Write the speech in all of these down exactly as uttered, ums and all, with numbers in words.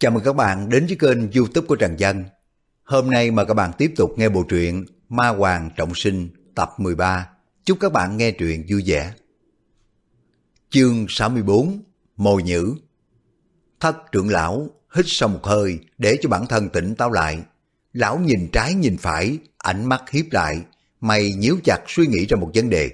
Chào mừng các bạn đến với kênh YouTube của Trần Dân. Hôm nay mời các bạn tiếp tục nghe bộ truyện Ma Hoàng Trọng Sinh tập mười ba. Chúc các bạn nghe truyện vui vẻ. Chương sáu mươi bốn. Mồi nhữ. Thất trưởng lão hít sâu một hơi để cho bản thân tỉnh táo lại. Lão nhìn trái nhìn phải, ánh mắt hiếp lại, mày nhíu chặt suy nghĩ ra một vấn đề.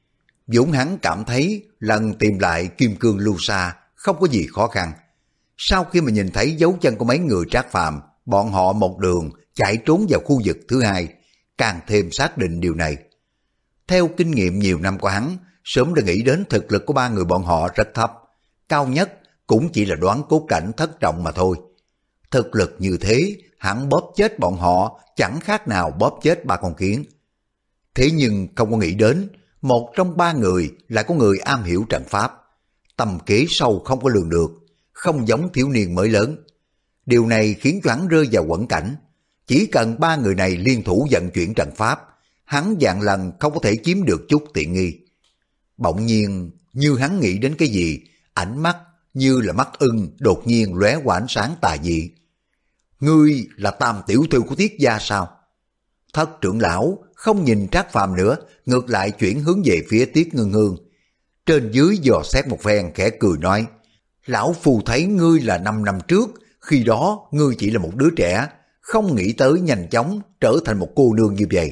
Vốn hắn cảm thấy lần tìm lại kim cương lưu sa không có gì khó khăn. Sau khi mà nhìn thấy dấu chân của mấy người Trác Phàm, bọn họ một đường chạy trốn vào khu vực thứ hai, càng thêm xác định điều này. Theo kinh nghiệm nhiều năm của hắn, sớm đã nghĩ đến thực lực của ba người bọn họ rất thấp, cao nhất cũng chỉ là đoán cốt cảnh thất trọng mà thôi. Thực lực như thế, hắn bóp chết bọn họ chẳng khác nào bóp chết ba con kiến. Thế nhưng không có nghĩ đến, một trong ba người lại có người am hiểu trận pháp, tầm kế sâu không có lường được, không giống thiếu niên mới lớn. Điều này khiến cho hắn rơi vào quẫn cảnh. Chỉ cần ba người này liên thủ vận chuyển trận pháp, hắn vạn lần không có thể chiếm được chút tiện nghi. Bỗng nhiên, như hắn nghĩ đến cái gì, ánh mắt như là mắt ưng đột nhiên lóe qua ánh sáng tà dị. Ngươi là tam tiểu thư của Tiết gia sao? Thất trưởng lão không nhìn Trác Phàm nữa, ngược lại chuyển hướng về phía Tiết Ngân Hương. Trên dưới dò xét một phen khẽ cười nói, lão phù thấy ngươi là năm năm trước, khi đó ngươi chỉ là một đứa trẻ, không nghĩ tới nhanh chóng trở thành một cô nương như vậy.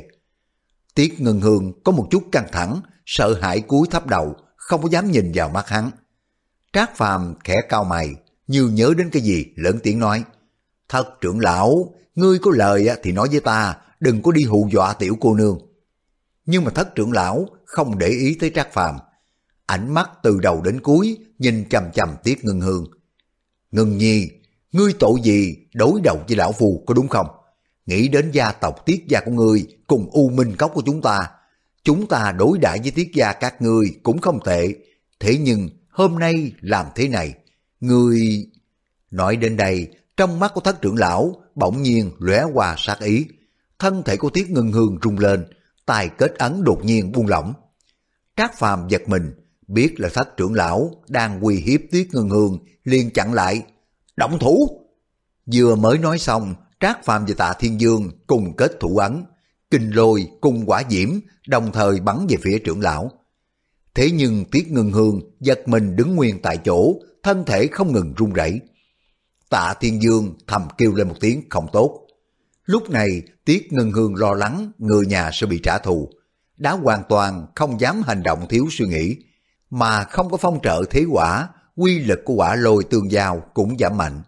Tiết Ngân Hương có một chút căng thẳng, sợ hãi cúi thấp đầu, không có dám nhìn vào mắt hắn. Trác Phàm khẽ cau mày, như nhớ đến cái gì, lớn tiếng nói, Thất trưởng lão, ngươi có lời thì nói với ta, đừng có đi hù dọa tiểu cô nương. Nhưng mà thất trưởng lão không để ý tới Trác Phàm, ánh mắt từ đầu đến cuối nhìn chằm chằm Tiết Ngân Hương. Ngân nhi, ngươi tội gì đối đầu với lão phù có đúng không? Nghĩ đến gia tộc Tiết gia của ngươi cùng U Minh Cốc của chúng ta, chúng ta đối đãi với Tiết gia các ngươi cũng không tệ. Thế nhưng hôm nay làm thế này, ngươi... Nói đến đây, trong mắt của thất trưởng lão bỗng nhiên lóe qua sát ý. Thân thể của Tiết Ngân Hương rung lên, tài kết ấn đột nhiên buông lỏng. Trác Phàm giật mình, biết là thất trưởng lão đang uy hiếp Tiết Ngân Hương, liền chặn lại. Động thủ! Vừa mới nói xong, Trác Phàm và Tạ Thiên Dương cùng kết thủ ấn, kinh lôi cùng quả diễm đồng thời bắn về phía trưởng lão. Thế nhưng Tiết Ngân Hương giật mình đứng nguyên tại chỗ, thân thể không ngừng run rẩy. Tạ Thiên Dương thầm kêu lên một tiếng không tốt. Lúc này Tiết Ngân Hương lo lắng người nhà sẽ bị trả thù, đã hoàn toàn không dám hành động thiếu suy nghĩ, mà không có phong trợ thế quả, quy lực của quả lôi tương giao cũng giảm mạnh.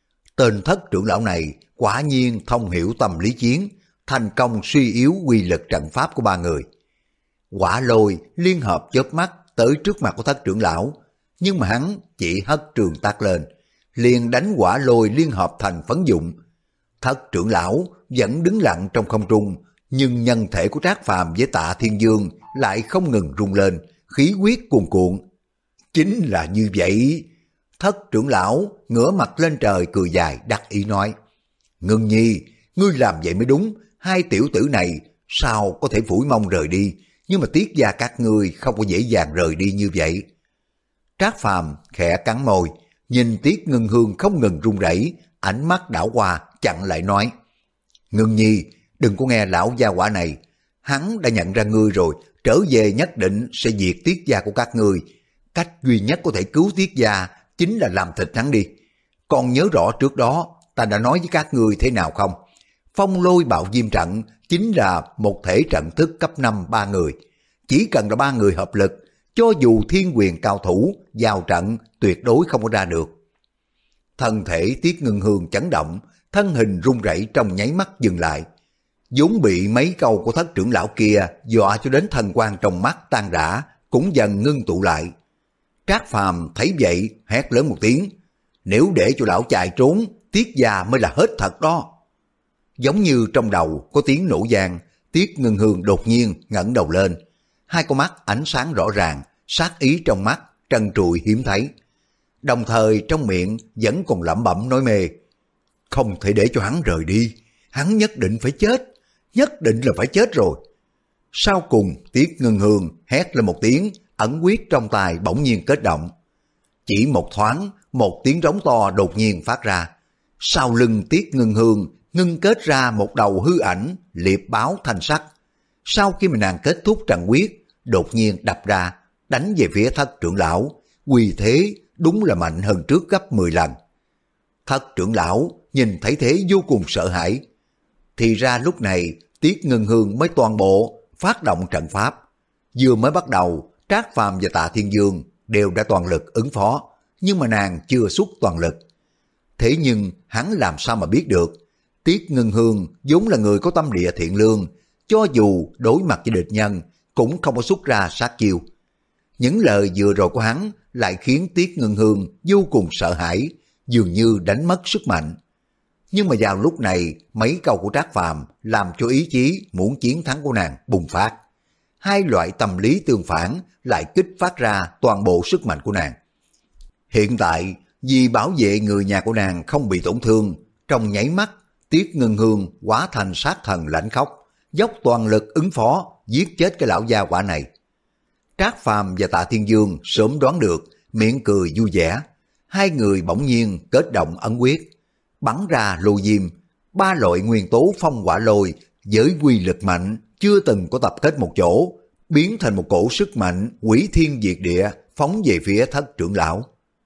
Tên thất trưởng lão này quả nhiên thông hiểu tâm lý chiến, thành công suy yếu quy lực trận pháp của ba người. Quả lôi liên hợp chớp mắt tới trước mặt của thất trưởng lão, nhưng mà hắn chỉ hất trường tát lên, liền đánh quả lôi liên hợp thành phấn dụng. Thất trưởng lão vẫn đứng lặng trong không trung, nhưng nhân thể của Trác Phàm với Tạ Thiên Dương lại không ngừng rung lên, khí huyết cuồn cuộn. Chính là như vậy. Thất trưởng lão ngửa mặt lên trời cười dài đắc ý nói, Ngân nhi, ngươi làm vậy mới đúng, hai tiểu tử này sao có thể phủi mông rời đi, nhưng mà Tiết gia các ngươi không có dễ dàng rời đi như vậy. Trác Phàm khẽ cắn môi, nhìn Tiết Ngân Hương không ngừng run rẩy, ánh mắt đảo qua chặn lại nói, Ngân nhi, đừng có nghe lão gia hỏa này, hắn đã nhận ra ngươi rồi, trở về nhất định sẽ diệt Tiết gia của các ngươi. Cách duy nhất có thể cứu Tiết gia chính là làm thịt hắn đi. Còn nhớ rõ trước đó ta đã nói với các ngươi thế nào không? Phong lôi bạo diêm trận chính là một thể trận thức cấp năm ba người. Chỉ cần là ba người hợp lực, cho dù thiên quyền cao thủ vào trận tuyệt đối không có ra được. Thân thể Tiết Ngân Hương chấn động, thân hình run rẩy trong nháy mắt dừng lại. vốn bị mấy câu của thất trưởng lão kia dọa cho đến thần quang trong mắt tan rã, cũng dần ngưng tụ lại. Trác Phàm thấy vậy hét lớn một tiếng, nếu để cho lão chạy trốn, Tiết gia mới là hết thật đó. Giống như trong đầu có tiếng nổ vang, Tiết Ngân Hương đột nhiên ngẩng đầu lên, hai con mắt ánh sáng rõ ràng, sát ý trong mắt trần trụi hiếm thấy. Đồng thời trong miệng vẫn còn lẩm bẩm nói mê, không thể để cho hắn rời đi, hắn nhất định phải chết, nhất định là phải chết rồi. Sau cùng Tiết Ngân Hương hét lên một tiếng, ẩn quyết trong tay bỗng nhiên kết động. Chỉ một thoáng, một tiếng rống to đột nhiên phát ra. Sau lưng Tiết Ngân Hương ngưng kết ra một đầu hư ảnh liệp báo thanh sắc. Sau khi mà nàng kết thúc trận quyết, đột nhiên đập ra, đánh về phía Thất trưởng lão, uy thế đúng là mạnh hơn trước gấp mười lần. Thất trưởng lão nhìn thấy thế vô cùng sợ hãi. Thì ra lúc này Tiết Ngân Hương mới toàn bộ phát động trận pháp. Vừa mới bắt đầu, Trác Phàm và Tạ Thiên Dương đều đã toàn lực ứng phó, nhưng mà nàng chưa xuất toàn lực. Thế nhưng hắn làm sao mà biết được, Tiết Ngân Hương vốn là người có tâm địa thiện lương, cho dù đối mặt với địch nhân cũng không có xuất ra sát chiêu. Những lời vừa rồi của hắn lại khiến Tiết Ngân Hương vô cùng sợ hãi, dường như đánh mất sức mạnh. Nhưng mà vào lúc này, mấy câu của Trác Phàm làm cho ý chí muốn chiến thắng của nàng bùng phát. Hai loại tâm lý tương phản lại kích phát ra toàn bộ sức mạnh của nàng. Hiện tại, vì bảo vệ người nhà của nàng không bị tổn thương, trong nháy mắt, Tiết Ngân Hương hóa thành sát thần lãnh khốc, dốc toàn lực ứng phó, giết chết cái lão gia quả này. Trác Phàm và Tạ Thiên Dương sớm đoán được, miệng cười vui vẻ. Hai người bỗng nhiên kết động ấn quyết, bắn ra lôi diêm, ba loại nguyên tố phong hỏa lôi với quy lực mạnh chưa từng có tập kết một chỗ, biến thành một cổ sức mạnh hủy thiên diệt địa phóng về phía Thất trưởng lão.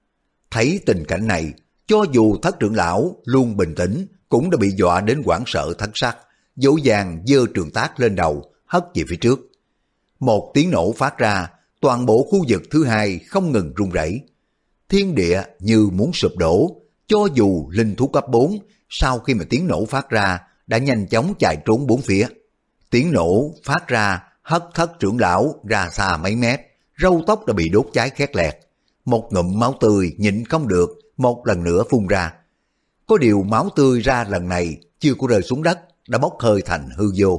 Thấy tình cảnh này, cho dù Thất trưởng lão luôn bình tĩnh cũng đã bị dọa đến hoảng sợ thất sắc, dỗ dàng giơ trường tác lên đầu hất về phía trước. Một tiếng nổ phát ra, toàn bộ khu vực thứ hai không ngừng rung rẩy. Thiên địa như muốn sụp đổ, cho dù linh thú cấp bốn sau khi mà tiếng nổ phát ra đã nhanh chóng chạy trốn bốn phía. Tiếng nổ phát ra hất Thất trưởng lão ra xa mấy mét, râu tóc đã bị đốt cháy khét lẹt. Một ngụm máu tươi nhịn không được, một lần nữa phun ra. Có điều máu tươi ra lần này chưa có rơi xuống đất, đã bốc hơi thành hư vô.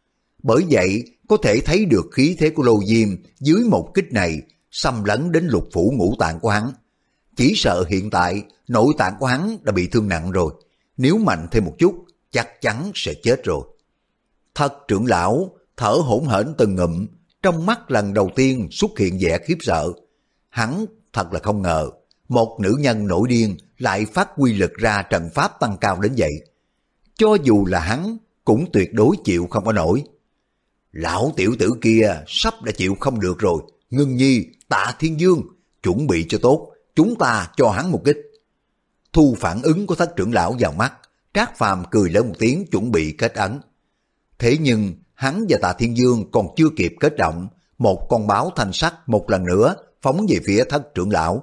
Bởi vậy có thể thấy được khí thế của Lô Diêm dưới một kích này xâm lấn đến lục phủ ngũ tạng của hắn. Chỉ sợ hiện tại nội tạng của hắn đã bị thương nặng rồi, nếu mạnh thêm một chút chắc chắn sẽ chết rồi. Thất trưởng lão thở hổn hển từng ngụm, trong mắt lần đầu tiên xuất hiện vẻ khiếp sợ. Hắn thật là không ngờ, một nữ nhân nổi điên lại phát quy lực ra trận pháp tăng cao đến vậy. Cho dù là hắn cũng tuyệt đối chịu không có nổi. Lão tiểu tử kia sắp đã chịu không được rồi, Ngân Nhi, Tạ Thiên Dương, chuẩn bị cho tốt, chúng ta cho hắn một kích. Thu phản ứng của Thất trưởng lão vào mắt, Trác Phàm cười lớn một tiếng chuẩn bị kết ấn. Thế nhưng hắn và Tạ Thiên Dương còn chưa kịp kết động, một con báo thanh sắc một lần nữa phóng về phía Thất trưởng lão.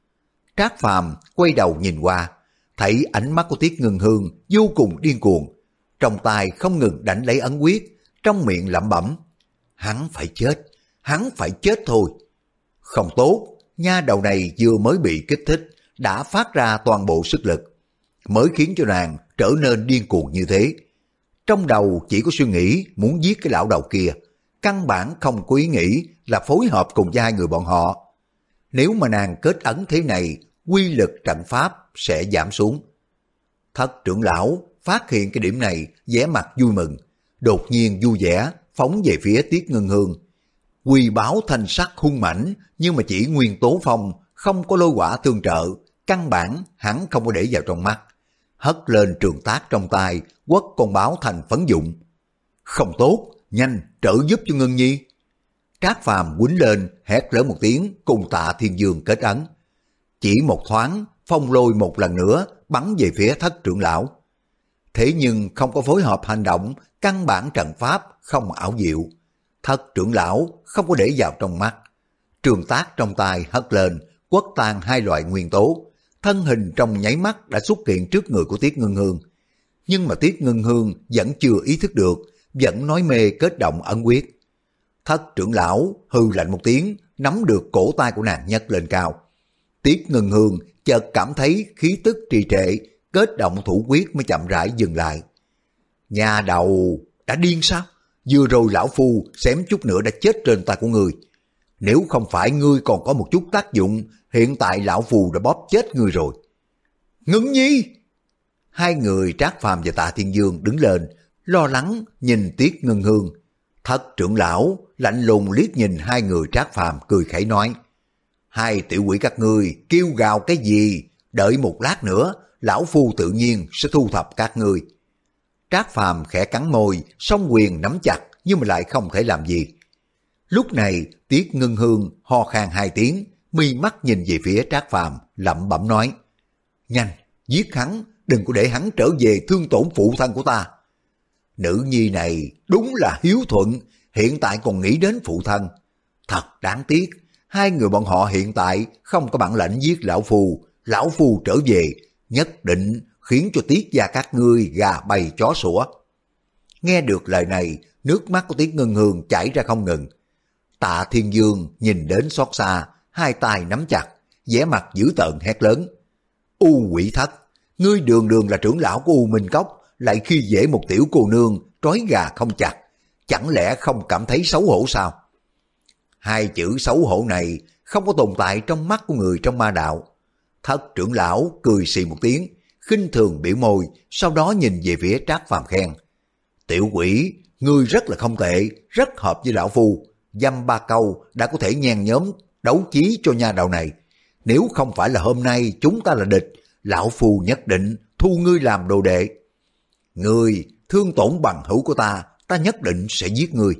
Trác Phàm quay đầu nhìn qua, thấy ánh mắt của Tiết Ngân Hương vô cùng điên cuồng, trong tay không ngừng đánh lấy ấn quyết, trong miệng lẩm bẩm: hắn phải chết, hắn phải chết thôi. Không tốt, nha đầu này vừa mới bị kích thích đã phát ra toàn bộ sức lực, mới khiến cho nàng trở nên điên cuồng như thế. Trong đầu chỉ có suy nghĩ muốn giết cái lão đầu kia, căn bản không có ý nghĩ là phối hợp cùng với hai người bọn họ. Nếu mà nàng kết ấn thế này, quy lực trận pháp sẽ giảm xuống. Thất trưởng lão phát hiện cái điểm này, vẻ mặt vui mừng, đột nhiên vui vẻ phóng về phía Tiết Ngân Hương. Quy báo thanh sắc hung mãnh, nhưng mà chỉ nguyên tố phong, không có lôi hỏa tương trợ, căn bản hắn không có để vào trong mắt. Hất lên trường tác trong tay, quất con báo thành phấn dụng. Không tốt, nhanh trợ giúp cho Ngân Nhi. Trác Phàm quýnh lên, hét lớn một tiếng cùng Tạ Thiên Dương kết ấn. Chỉ một thoáng, phong lôi một lần nữa bắn về phía Thất trưởng lão. Thế nhưng không có phối hợp hành động, căn bản trận pháp không ảo diệu. Thất trưởng lão không có để vào trong mắt. Trường tác trong tay hất lên, quất tan hai loại nguyên tố. Thân hình trong nháy mắt đã xuất hiện trước người của Tiết Ngân Hương. Nhưng mà Tiết Ngân Hương vẫn chưa ý thức được, vẫn nói mê kết động ấn quyết. Thất trưởng lão hư lạnh một tiếng, nắm được cổ tay của nàng nhấc lên cao. Tiết Ngân Hương chợt cảm thấy khí tức trì trệ, kết động thủ quyết mới chậm rãi dừng lại. Nhà đầu đã điên sao? Vừa rồi lão phu xém chút nữa đã chết trên tay của ngươi. Nếu không phải ngươi còn có một chút tác dụng, hiện tại lão phu đã bóp chết ngươi rồi. Ngân Nhi! Hai người Trác Phàm và Tạ Thiên Dương đứng lên, lo lắng nhìn Tiết Ngân Hương. Thất trưởng lão lạnh lùng liếc nhìn hai người Trác Phàm cười khẩy nói: hai tiểu quỷ các ngươi kêu gào cái gì? Đợi một lát nữa, lão phu tự nhiên sẽ thu thập các ngươi. Trác Phàm khẽ cắn môi, song quyền nắm chặt nhưng mà lại không thể làm gì. Lúc này Tiết Ngân Hương ho khan hai tiếng, mi mắt nhìn về phía Trác Phàm, lẩm bẩm nói: nhanh, giết hắn, đừng có để hắn trở về thương tổn phụ thân của ta. Nữ nhi này đúng là hiếu thuận, hiện tại còn nghĩ đến phụ thân. Thật đáng tiếc, hai người bọn họ hiện tại không có bản lãnh giết lão phu. Lão phu trở về, nhất định khiến cho Tiết gia các ngươi gà bay chó sủa. Nghe được lời này, nước mắt của Tiết Ngân Hương chảy ra không ngừng. Tạ Thiên Dương nhìn đến xót xa, hai tay nắm chặt, vẻ mặt dữ tợn hét lớn: U Quỷ Thất, ngươi đường đường là trưởng lão của U Minh Cốc, lại khi dễ một tiểu cô nương trói gà không chặt, chẳng lẽ không cảm thấy xấu hổ sao? Hai chữ xấu hổ này không có tồn tại trong mắt của người trong ma đạo. Thất trưởng lão cười xì một tiếng, khinh thường biểu môi, sau đó nhìn về phía Trác Phàm khen: tiểu quỷ, ngươi rất là không tệ, rất hợp với lão phu, dăm ba câu đã có thể nhen nhóm đấu chí cho nha đầu này. Nếu không phải là hôm nay chúng ta là địch, lão phu nhất định thu ngươi làm đồ đệ. Ngươi thương tổn bằng hữu của ta, ta nhất định sẽ giết ngươi.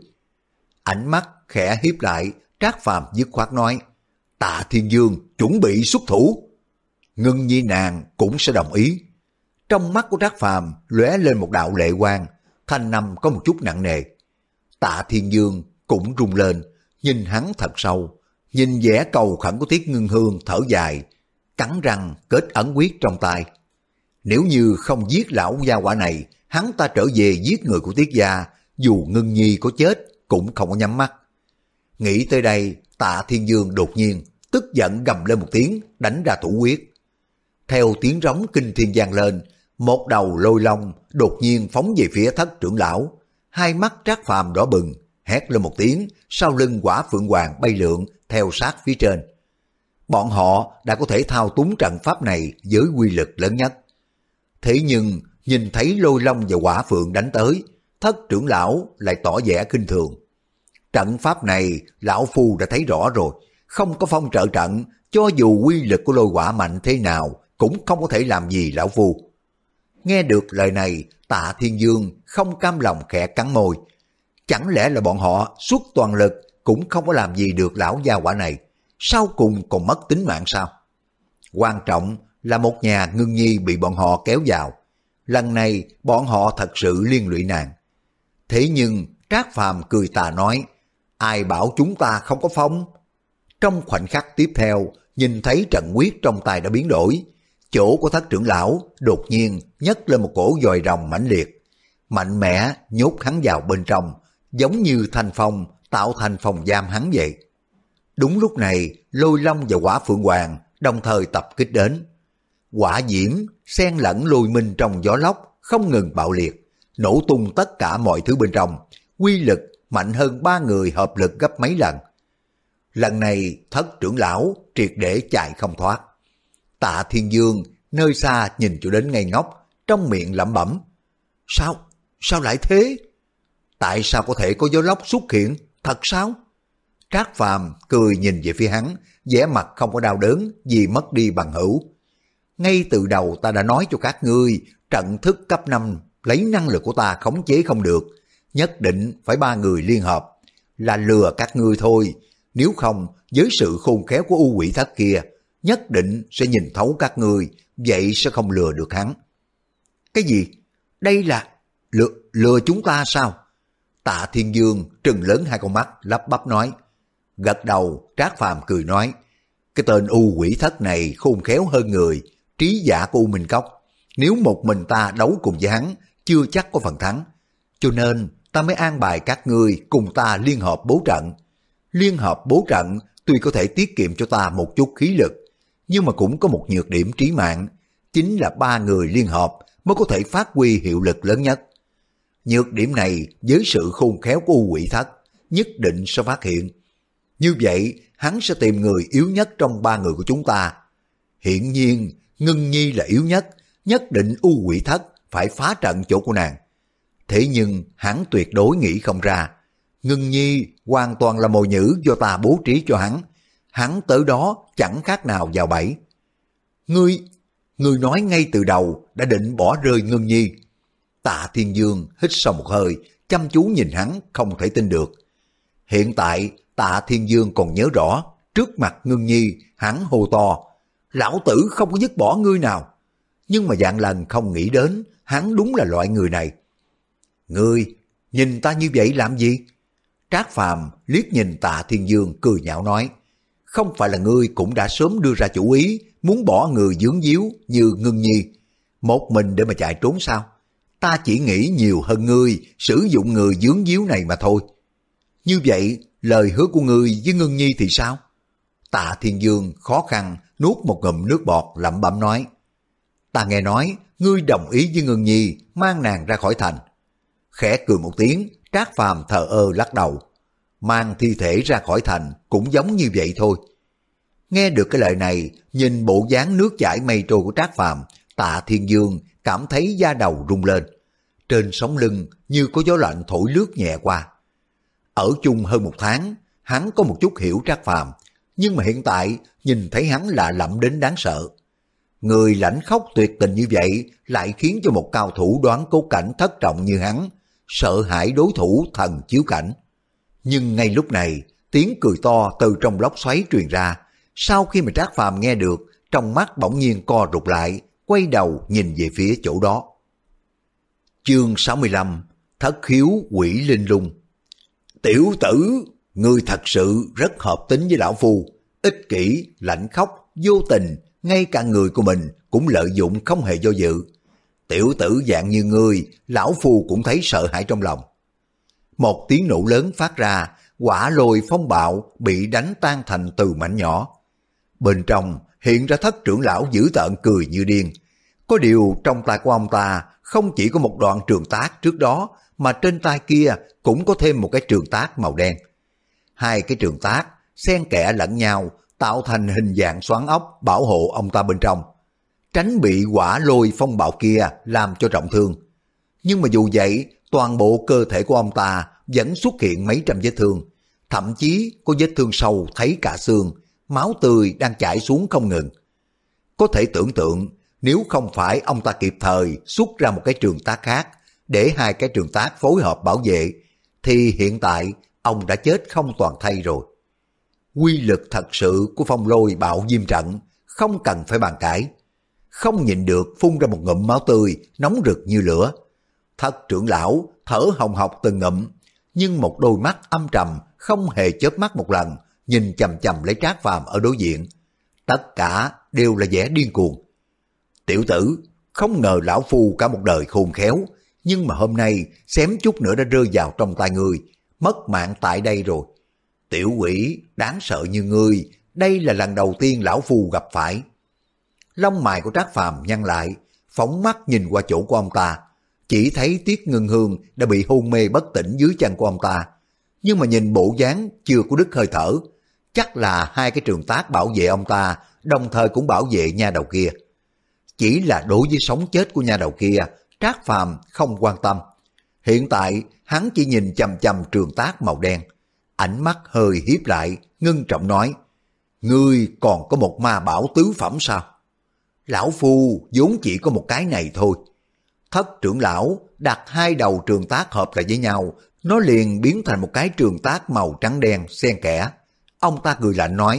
Ánh mắt khẽ hiếp lại, Trác Phàm dứt khoát nói: Tạ Thiên Dương chuẩn bị xuất thủ. Ngân Nhi nàng cũng sẽ đồng ý. Trong mắt của Trác Phàm lóe lên một đạo lệ quang, thanh âm có một chút nặng nề. Tạ Thiên Dương cũng rung lên, nhìn hắn thật sâu, nhìn vẻ cầu khẩn của Tiết Ngân Hương, thở dài, cắn răng kết ấn quyết trong tay. Nếu như không giết lão gia quả này, hắn ta trở về giết người của Tiết gia, dù Ngân Nhi có chết cũng không có nhắm mắt. Nghĩ tới đây, Tạ Thiên Dương đột nhiên tức giận gầm lên một tiếng, đánh ra thủ quyết. Theo tiếng rống kinh thiên vang lên, một đầu lôi long đột nhiên phóng về phía Thất trưởng lão. Hai mắt Trác Phàm đỏ bừng, hét lên một tiếng, sau lưng Quả Phượng Hoàng bay lượn theo sát phía trên. Bọn họ đã có thể thao túng trận pháp này với quy lực lớn nhất. Thế nhưng nhìn thấy lôi long và Quả Phượng đánh tới, Thất trưởng lão lại tỏ vẻ kinh thường. Trận pháp này lão phu đã thấy rõ rồi, không có phong trợ trận, cho dù quy lực của lôi quả mạnh thế nào cũng không có thể làm gì lão phu. Nghe được lời này, Tạ Thiên Dương không cam lòng khẽ cắn môi. Chẳng lẽ là bọn họ xuất toàn lực cũng không có làm gì được lão gia quả này, sau cùng còn mất tính mạng sao? Quan trọng là một nhà Ngân Nhi bị bọn họ kéo vào. Lần này bọn họ thật sự liên lụy nàng. Thế nhưng Trác Phàm cười tà nói: ai bảo chúng ta không có phong? Trong khoảnh khắc tiếp theo, nhìn thấy trận quyết trong tay đã biến đổi. Chỗ của Thất trưởng lão đột nhiên nhấc lên một cổ dòi rồng mãnh liệt, mạnh mẽ nhốt hắn vào bên trong, giống như thanh phong tạo thành phòng giam hắn vậy. Đúng lúc này, lôi long và Quả Phượng Hoàng đồng thời tập kích đến. Hỏa diễm xen lẫn lôi minh trong gió lốc không ngừng bạo liệt, nổ tung tất cả mọi thứ bên trong, quy lực mạnh hơn ba người hợp lực gấp mấy lần. Lần này Thất trưởng lão triệt để chạy không thoát. Tạ Thiên Dương nơi xa nhìn cho đến ngây ngốc, trong miệng lẩm bẩm: Sao? Sao lại thế? Tại sao có thể có gió lốc xuất hiện? Thật sao? Trác Phàm cười nhìn về phía hắn, vẻ mặt không có đau đớn vì mất đi bằng hữu. Ngay từ đầu ta đã nói cho các ngươi, trận thức cấp năm lấy năng lực của ta khống chế không được, nhất định phải ba người liên hợp. Là lừa các ngươi thôi, nếu không với sự khôn khéo của U Quỷ Thất kia, nhất định sẽ nhìn thấu các ngươi, vậy sẽ không lừa được hắn. Cái gì? Đây là lừa, lừa chúng ta sao? Tạ Thiên Dương trừng lớn hai con mắt, lắp bắp nói. Gật đầu, Trác Phàm cười nói: cái tên U Quỷ Thất này khôn khéo hơn người, trí giả của U Minh Cốc. Nếu một mình ta đấu cùng với hắn, chưa chắc có phần thắng. Cho nên ta mới an bài các ngươi cùng ta liên hợp bố trận. Liên hợp bố trận tuy có thể tiết kiệm cho ta một chút khí lực, nhưng mà cũng có một nhược điểm trí mạng, chính là ba người liên hợp mới có thể phát huy hiệu lực lớn nhất. Nhược điểm này với sự khôn khéo của U Quỷ Thất nhất định sẽ phát hiện. Như vậy hắn sẽ tìm người yếu nhất trong ba người của chúng ta. Hiển nhiên Ngân Nhi là yếu nhất, nhất định U Quỷ Thất phải phá trận chỗ của nàng. Thế nhưng hắn tuyệt đối nghĩ không ra, Ngân Nhi hoàn toàn là mồi nhữ do ta bố trí cho hắn. Hắn tới đó chẳng khác nào vào bẫy. Ngươi, Ngươi nói ngay từ đầu đã định bỏ rơi Ngân Nhi. Tạ Thiên Dương hít sâu một hơi, chăm chú nhìn hắn không thể tin được. Hiện tại Tạ Thiên Dương còn nhớ rõ, trước mặt Ngân Nhi hắn hô to, lão tử không có dứt bỏ ngươi nào. Nhưng mà vạn lần không nghĩ đến hắn đúng là loại người này. Ngươi nhìn ta như vậy làm gì? Trác Phàm liếc nhìn Tạ Thiên Dương cười nhạo nói, không phải là ngươi cũng đã sớm đưa ra chủ ý muốn bỏ người dướng díu như Ngân Nhi một mình để mà chạy trốn sao? Ta chỉ nghĩ nhiều hơn ngươi sử dụng người dướng díu này mà thôi. Như vậy lời hứa của ngươi với Ngân Nhi thì sao? Tạ Thiên Dương khó khăn nuốt một ngụm nước bọt lẩm bẩm nói, ta nghe nói ngươi đồng ý với Ngân Nhi mang nàng ra khỏi thành. Khẽ cười một tiếng, Trác Phàm thờ ơ lắc đầu, mang thi thể ra khỏi thành cũng giống như vậy thôi. Nghe được cái lời này, nhìn bộ dáng nước chảy mây trôi của Trác Phàm, Tạ Thiên Dương cảm thấy da đầu rung lên. Trên sống lưng như có gió lạnh thổi lướt nhẹ qua. Ở chung hơn một tháng, hắn có một chút hiểu Trác Phàm, nhưng mà hiện tại nhìn thấy hắn lạ lẫm đến đáng sợ. Người lãnh khốc tuyệt tình như vậy lại khiến cho một cao thủ đoán cốt cảnh thất trọng như hắn sợ hãi đối thủ thần chiếu cảnh. Nhưng ngay lúc này, tiếng cười to từ trong lốc xoáy truyền ra. Sau khi mà Trác Phàm nghe được, trong mắt bỗng nhiên co rụt lại, quay đầu nhìn về phía chỗ đó. Chương sáu mươi lăm, Thất khiếu quỷ linh lung. Tiểu tử, ngươi thật sự rất hợp tính với lão phu, ích kỷ, lạnh khóc, vô tình, ngay cả người của mình cũng lợi dụng không hề do dự. Tiểu tử dạng như ngươi, lão phu cũng thấy sợ hãi trong lòng. Một tiếng nổ lớn phát ra, quả lôi phong bạo bị đánh tan thành từ mảnh nhỏ. Bên trong hiện ra Thất trưởng lão dữ tợn cười như điên. Có điều trong tay của ông ta không chỉ có một đoạn trường tác trước đó, mà trên tay kia cũng có thêm một cái trường tác màu đen. Hai cái trường tác xen kẽ lẫn nhau tạo thành hình dạng xoắn ốc bảo hộ ông ta bên trong, tránh bị quả lôi phong bạo kia làm cho trọng thương. Nhưng mà dù vậy, toàn bộ cơ thể của ông ta vẫn xuất hiện mấy trăm vết thương, thậm chí có vết thương sâu thấy cả xương, máu tươi đang chảy xuống không ngừng. Có thể tưởng tượng, nếu không phải ông ta kịp thời xuất ra một cái trường tác khác để hai cái trường tác phối hợp bảo vệ, thì hiện tại ông đã chết không toàn thây rồi. Quy lực thật sự của phong lôi bạo diêm trận không cần phải bàn cãi. Không nhịn được phun ra một ngụm máu tươi nóng rực như lửa. Thất trưởng lão thở hồng hộc từng ngụm, nhưng một đôi mắt âm trầm không hề chớp mắt một lần, nhìn chằm chằm lấy Trác Phàm ở đối diện. Tất cả đều là vẻ điên cuồng. Tiểu tử, không ngờ lão phu cả một đời khôn khéo, nhưng mà hôm nay xém chút nữa đã rơi vào trong tay ngươi, mất mạng tại đây rồi. Tiểu quỷ đáng sợ như ngươi, đây là lần đầu tiên lão phu gặp phải. Lông mày của Trác Phàm nhăn lại, phóng mắt nhìn qua chỗ của ông ta, chỉ thấy Tiết Ngân Hương đã bị hôn mê bất tỉnh dưới chân của ông ta. Nhưng mà nhìn bộ dáng chưa có đứt hơi thở, chắc là hai cái trường tác bảo vệ ông ta, đồng thời cũng bảo vệ nha đầu kia. Chỉ là đối với sống chết của nha đầu kia, Trác Phàm không quan tâm. Hiện tại hắn chỉ nhìn chằm chằm trường tác màu đen, ánh mắt hơi hiếp lại, ngưng trọng nói, ngươi còn có một ma bảo tứ phẩm sao? Lão phu vốn chỉ có một cái này thôi. Thất trưởng lão đặt hai đầu trường tác hợp lại với nhau, nó liền biến thành một cái trường tác màu trắng đen xen kẽ. Ông ta cười lạnh nói,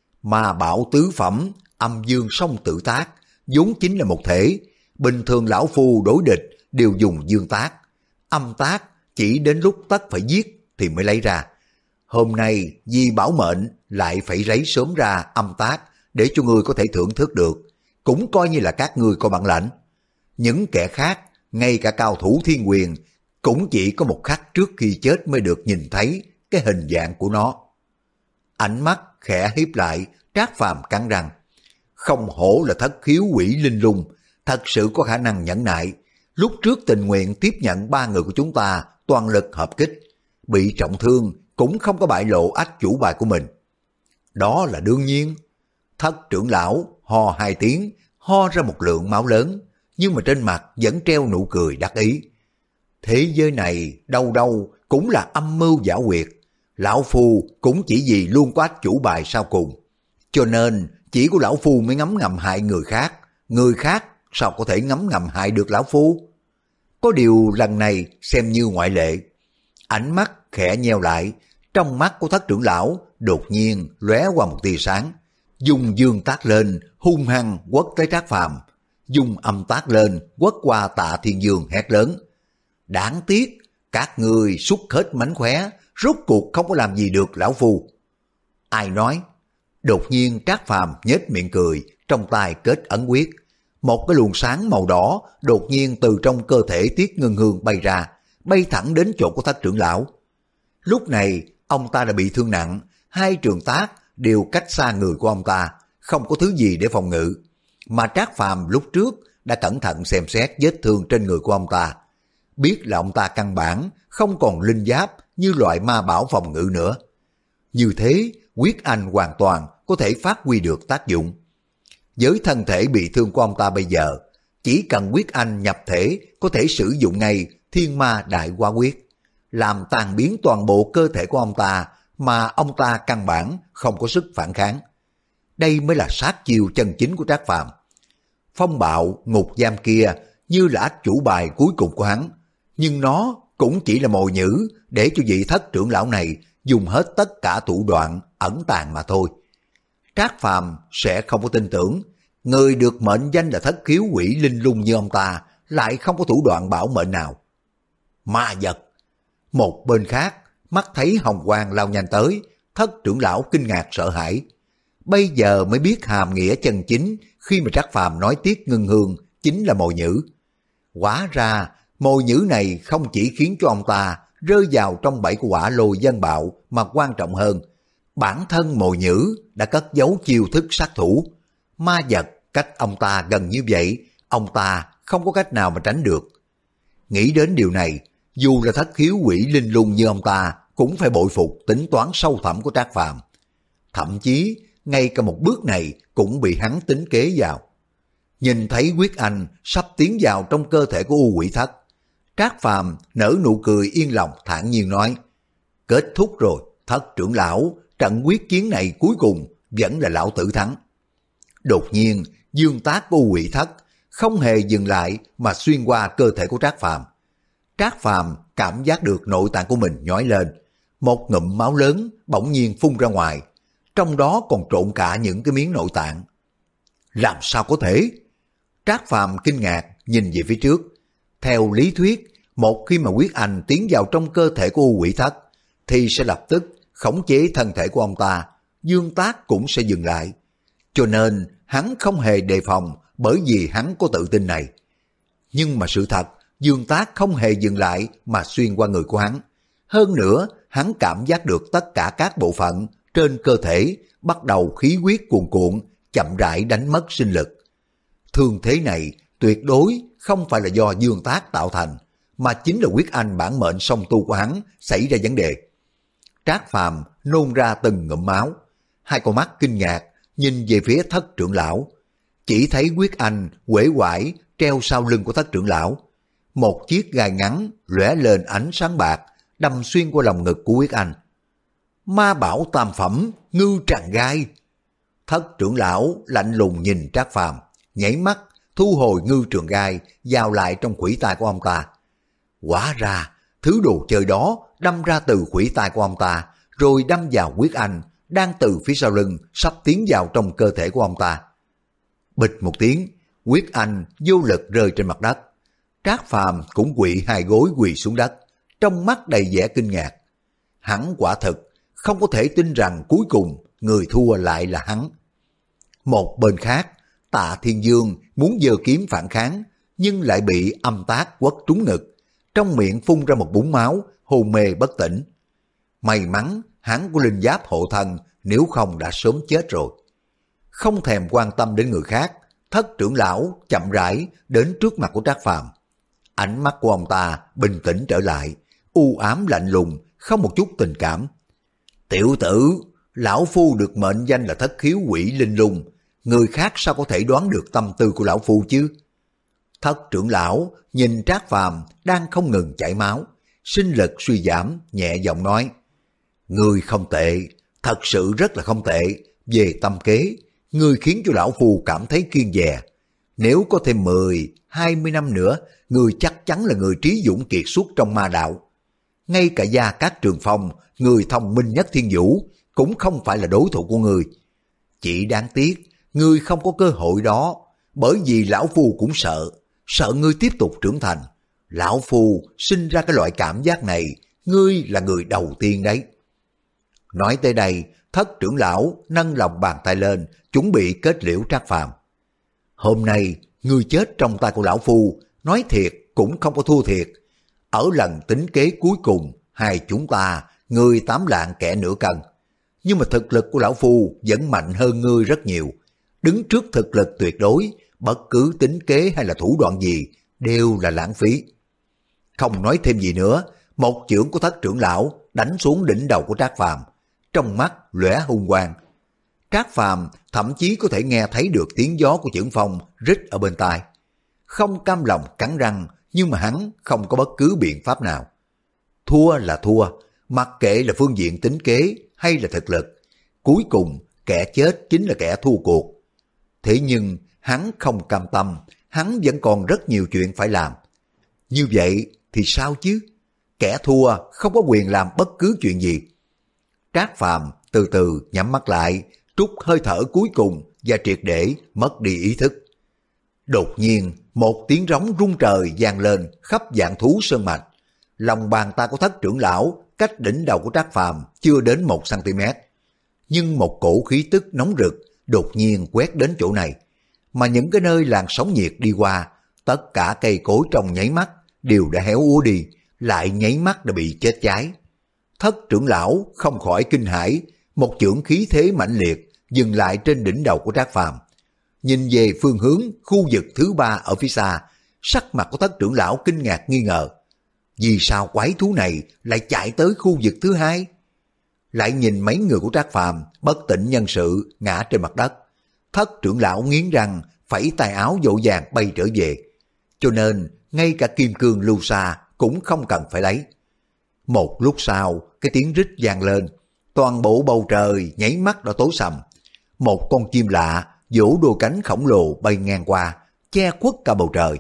ma bảo tứ phẩm, âm dương song tử tác, vốn chính là một thể. Bình thường lão phu đối địch đều dùng dương tác, âm tác chỉ đến lúc tất phải giết thì mới lấy ra. Hôm nay vì bảo mệnh lại phải rấy sớm ra âm tác để cho ngươi có thể thưởng thức được, cũng coi như là các ngươi có bản lãnh. Những kẻ khác, ngay cả cao thủ thiên quyền, cũng chỉ có một khắc trước khi chết mới được nhìn thấy cái hình dạng của nó. Ánh mắt khẽ hiếp lại, Trác Phàm cắn răng. Không hổ là thất khiếu quỷ linh lung, thật sự có khả năng nhẫn nại. Lúc trước tình nguyện tiếp nhận ba người của chúng ta toàn lực hợp kích, bị trọng thương cũng không có bại lộ ách chủ bài của mình. Đó là đương nhiên. Thất trưởng lão ho hai tiếng, ho ra một lượng máu lớn, nhưng mà trên mặt vẫn treo nụ cười đắc ý. Thế giới này đâu đâu cũng là âm mưu giả quyệt, lão phu cũng chỉ vì luôn có ách chủ bài sau cùng, cho nên chỉ của lão phu mới ngấm ngầm hại người khác, người khác sao có thể ngấm ngầm hại được lão phu? Có điều lần này xem như ngoại lệ. Ánh mắt khẽ nheo lại, trong mắt của Thất trưởng lão đột nhiên lóe qua một tia sáng, dùng dương tác lên hung hăng quất tới Trác Phàm, dùng âm tác lên quất qua Tạ Thiên Dương hét lớn: đáng tiếc, các ngươi xúc hết mánh khóe, rốt cuộc không có làm gì được lão phu. Ai nói? Đột nhiên Trác Phàm nhếch miệng cười, trong tay kết ấn quyết. Một cái luồng sáng màu đỏ đột nhiên từ trong cơ thể Tiết Ngân Hương bay ra, bay thẳng đến chỗ của Thất trưởng lão. Lúc này, ông ta đã bị thương nặng, hai trường tác đều cách xa người của ông ta, không có thứ gì để phòng ngự. Mà Trác Phàm lúc trước đã cẩn thận xem xét vết thương trên người của ông ta, biết là ông ta căn bản không còn linh giáp như loại ma bảo phòng ngự nữa. Như thế, quyết anh hoàn toàn có thể phát huy được tác dụng. Với thân thể bị thương của ông ta bây giờ, chỉ cần quyết anh nhập thể có thể sử dụng ngay Thiên Ma Đại Hóa Quyết, làm tan biến toàn bộ cơ thể của ông ta mà ông ta căn bản không có sức phản kháng. Đây mới là sát chiêu chân chính của Trác Phàm. Phong bạo ngục giam kia như là át chủ bài cuối cùng của hắn, nhưng nó cũng chỉ là mồi nhử để cho vị Thất trưởng lão này dùng hết tất cả thủ đoạn ẩn tàng mà thôi. Trác Phàm sẽ không có tin tưởng người được mệnh danh là thất khiếu quỷ linh lung như ông ta lại không có thủ đoạn bảo mệnh nào. Ma vật. Một bên khác, mắt thấy hồng quang lao nhanh tới, Thất trưởng lão kinh ngạc sợ hãi. Bây giờ mới biết hàm nghĩa chân chính khi mà Trác Phàm nói Tiết Ngân Hương chính là mồi nhử. Hóa ra, mồi nhử này không chỉ khiến cho ông ta rơi vào trong bẫy của Hỏa Lôi Dân Bạo, mà quan trọng hơn, bản thân mồi nhử đã cất giấu chiêu thức sát thủ. Ma vật cách ông ta gần như vậy, ông ta không có cách nào mà tránh được. Nghĩ đến điều này, dù là thất khiếu quỷ linh lung như ông ta cũng phải bội phục tính toán sâu thẳm của Trác Phàm. Thậm chí, ngay cả một bước này cũng bị hắn tính kế vào. Nhìn thấy quyết anh sắp tiến vào trong cơ thể của U Quỷ Thất, Trác Phàm nở nụ cười yên lòng thản nhiên nói: kết thúc rồi, Thất trưởng lão, trận quyết chiến này cuối cùng vẫn là lão tử thắng. Đột nhiên, dương tác của U Quỷ Thất không hề dừng lại mà xuyên qua cơ thể của Trác Phàm. Trác Phàm cảm giác được nội tạng của mình nhói lên, một ngụm máu lớn bỗng nhiên phun ra ngoài, trong đó còn trộn cả những cái miếng nội tạng. Làm sao có thể? Trác Phàm kinh ngạc nhìn về phía trước. Theo lý thuyết, một khi mà quyết anh tiến vào trong cơ thể của U Quỷ Thất thì sẽ lập tức khống chế thân thể của ông ta, dương tác cũng sẽ dừng lại. Cho nên hắn không hề đề phòng, bởi vì hắn có tự tin này. Nhưng mà sự thật, dương tác không hề dừng lại mà xuyên qua người của hắn. Hơn nữa, hắn cảm giác được tất cả các bộ phận trên cơ thể bắt đầu khí huyết cuồn cuộn, chậm rãi đánh mất sinh lực. Thương thế này tuyệt đối không phải là do dương tác tạo thành, mà chính là quyết anh bản mệnh song tu của hắn xảy ra vấn đề. Trác Phàm nôn ra từng ngụm máu, hai con mắt kinh ngạc nhìn về phía Thất trưởng lão, chỉ thấy quyết anh uể oải treo sau lưng của Thất trưởng lão. Một chiếc gai ngắn lóe lên ánh sáng bạc đâm xuyên qua lòng ngực của quyết anh. Ma bảo tam phẩm ngư tràng gai. Thất trưởng lão lạnh lùng nhìn Trác Phàm, nhảy mắt thu hồi ngư trường gai vào lại trong khuỷu tay của ông ta. Hóa ra thứ đồ chơi đó đâm ra từ khuỷu tay của ông ta, rồi đâm vào quyết anh đang từ phía sau lưng sắp tiến vào trong cơ thể của ông ta. Bịch một tiếng, quyết anh vô lực rơi trên mặt đất. Trác Phàm cũng quỵ hai gối quỳ xuống đất, trong mắt đầy vẻ kinh ngạc. Hắn quả thực không có thể tin rằng cuối cùng người thua lại là hắn. Một bên khác, Tạ Thiên Dương muốn giơ kiếm phản kháng, nhưng lại bị âm tác quất trúng ngực, trong miệng phun ra một búng máu, hôn mê bất tỉnh. May mắn hắn có linh giáp hộ thân, nếu không đã sớm chết rồi. Không thèm quan tâm đến người khác, Thất trưởng lão chậm rãi đến trước mặt của Trác Phàm. Ánh mắt của ông ta bình tĩnh trở lại, u ám lạnh lùng, không một chút tình cảm. Tiểu tử, lão phu được mệnh danh là thất khiếu quỷ linh lung, người khác sao có thể đoán được tâm tư của lão phu chứ? Thất trưởng lão nhìn Trác Phàm đang không ngừng chảy máu, sinh lực suy giảm, nhẹ giọng nói: người không tệ, thật sự rất là không tệ. Về tâm kế, người khiến cho lão phu cảm thấy kiêng dè. Nếu có thêm mười, hai mươi năm nữa, người chắc chắn là người trí dũng kiệt xuất trong ma đạo. Ngay cả Gia Cát Trường Phong, người thông minh nhất thiên vũ, cũng không phải là đối thủ của người. Chỉ đáng tiếc, ngươi không có cơ hội đó, bởi vì lão phu cũng sợ, sợ ngươi tiếp tục trưởng thành. Lão phu sinh ra cái loại cảm giác này, ngươi là người đầu tiên đấy. Nói tới đây, Thất trưởng lão nâng lòng bàn tay lên, chuẩn bị kết liễu Trác Phàm. Hôm nay, ngươi chết trong tay của lão phu, nói thiệt cũng không có thua thiệt. Ở lần tính kế cuối cùng, hai chúng ta, ngươi tám lạng kẻ nửa cân. Nhưng mà thực lực của lão phu vẫn mạnh hơn ngươi rất nhiều. Đứng trước thực lực tuyệt đối, bất cứ tính kế hay là thủ đoạn gì đều là lãng phí. Không nói thêm gì nữa, một chưởng của Thất trưởng lão đánh xuống đỉnh đầu của Trác Phàm, trong mắt lóe hung quang. Trác Phàm thậm chí có thể nghe thấy được tiếng gió của chưởng phong rít ở bên tai. Không cam lòng cắn răng, nhưng mà hắn không có bất cứ biện pháp nào. Thua là thua, mặc kệ là phương diện tính kế hay là thực lực. Cuối cùng, kẻ chết chính là kẻ thua cuộc. Thế nhưng, hắn không cam tâm, hắn vẫn còn rất nhiều chuyện phải làm. Như vậy thì sao chứ? Kẻ thua không có quyền làm bất cứ chuyện gì. Trác Phàm từ từ nhắm mắt lại, trút hơi thở cuối cùng và triệt để mất đi ý thức. Đột nhiên, một tiếng rống rung trời vang lên khắp vạn thú sơn mạch. Lòng bàn tay của Thất trưởng lão cách đỉnh đầu của Trác Phàm chưa đến một xăng-ti-mét. Nhưng một cổ khí tức nóng rực đột nhiên quét đến chỗ này. Mà những cái nơi làn sóng nhiệt đi qua, tất cả cây cối trong nháy mắt đều đã héo úa đi, lại nháy mắt đã bị chết cháy. Thất trưởng lão không khỏi kinh hãi, một chưởng khí thế mãnh liệt dừng lại trên đỉnh đầu của Trác Phàm. Nhìn về phương hướng khu vực thứ ba ở phía xa, sắc mặt của Thất trưởng lão kinh ngạc nghi ngờ. Vì sao quái thú này lại chạy tới khu vực thứ hai? Lại nhìn mấy người của Trác Phàm bất tỉnh nhân sự ngã trên mặt đất. Thất trưởng lão nghiến răng phẩy tay áo vội vàng bay trở về. Cho nên ngay cả kim cương lưu sa cũng không cần phải lấy. Một lúc sau, cái tiếng rít vang lên, toàn bộ bầu trời nháy mắt đã tối sầm. Một con chim lạ vỗ đôi cánh khổng lồ bay ngang qua, che khuất cả bầu trời.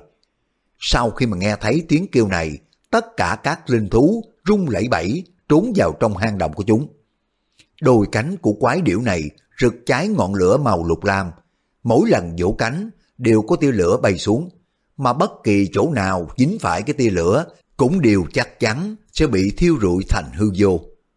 Sau khi mà nghe thấy tiếng kêu này, tất cả các linh thú rung lẩy bẩy trốn vào trong hang động của chúng. Đôi cánh của quái điểu này rực cháy ngọn lửa màu lục lam, mỗi lần vỗ cánh đều có tia lửa bay xuống, mà bất kỳ chỗ nào dính phải cái tia lửa cũng đều chắc chắn sẽ bị thiêu rụi thành hư vô.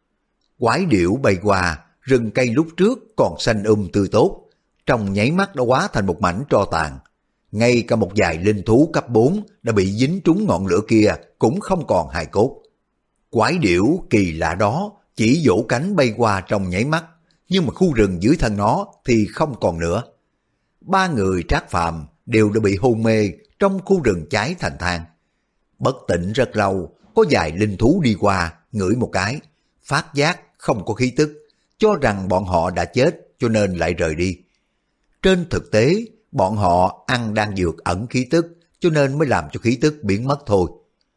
Quái điểu bay qua, rừng cây lúc trước còn xanh um tươi tốt, trong nháy mắt đã hóa thành một mảnh tro tàn. Ngay cả một vài linh thú cấp bốn đã bị dính trúng ngọn lửa kia cũng không còn hài cốt. Quái điểu kỳ lạ đó chỉ vỗ cánh bay qua trong nháy mắt, nhưng mà khu rừng dưới thân nó thì không còn nữa. Ba người Trác Phàm đều đã bị hôn mê trong khu rừng cháy thành than. Bất tỉnh rất lâu, có vài linh thú đi qua, ngửi một cái, phát giác không có khí tức, cho rằng bọn họ đã chết cho nên lại rời đi. Trên thực tế, bọn họ ăn đang dược ẩn khí tức, cho nên mới làm cho khí tức biến mất thôi.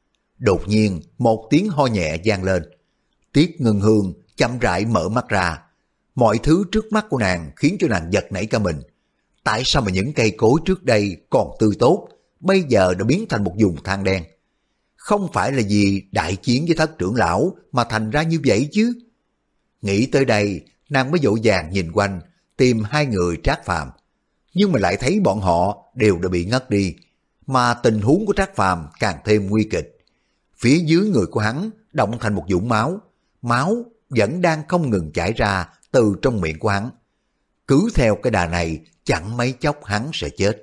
Đột nhiên, một tiếng ho nhẹ vang lên. Tiết Ngân Hương chậm rãi mở mắt ra. Mọi thứ trước mắt của nàng khiến cho nàng giật nảy cả mình. Tại sao mà những cây cối trước đây còn tươi tốt, bây giờ đã biến thành một vùng than đen? Không phải là vì đại chiến với Thất trưởng lão mà thành ra như vậy chứ? Nghĩ tới đây, nàng mới vội vàng nhìn quanh, tìm hai người Trác Phàm. Nhưng mà lại thấy bọn họ đều đã bị ngất đi, mà tình huống của Trác Phàm càng thêm nguy kịch. Phía dưới người của hắn động thành một vũng máu, máu vẫn đang không ngừng chảy ra từ trong miệng của hắn. Cứ theo cái đà này, chẳng mấy chốc hắn sẽ chết.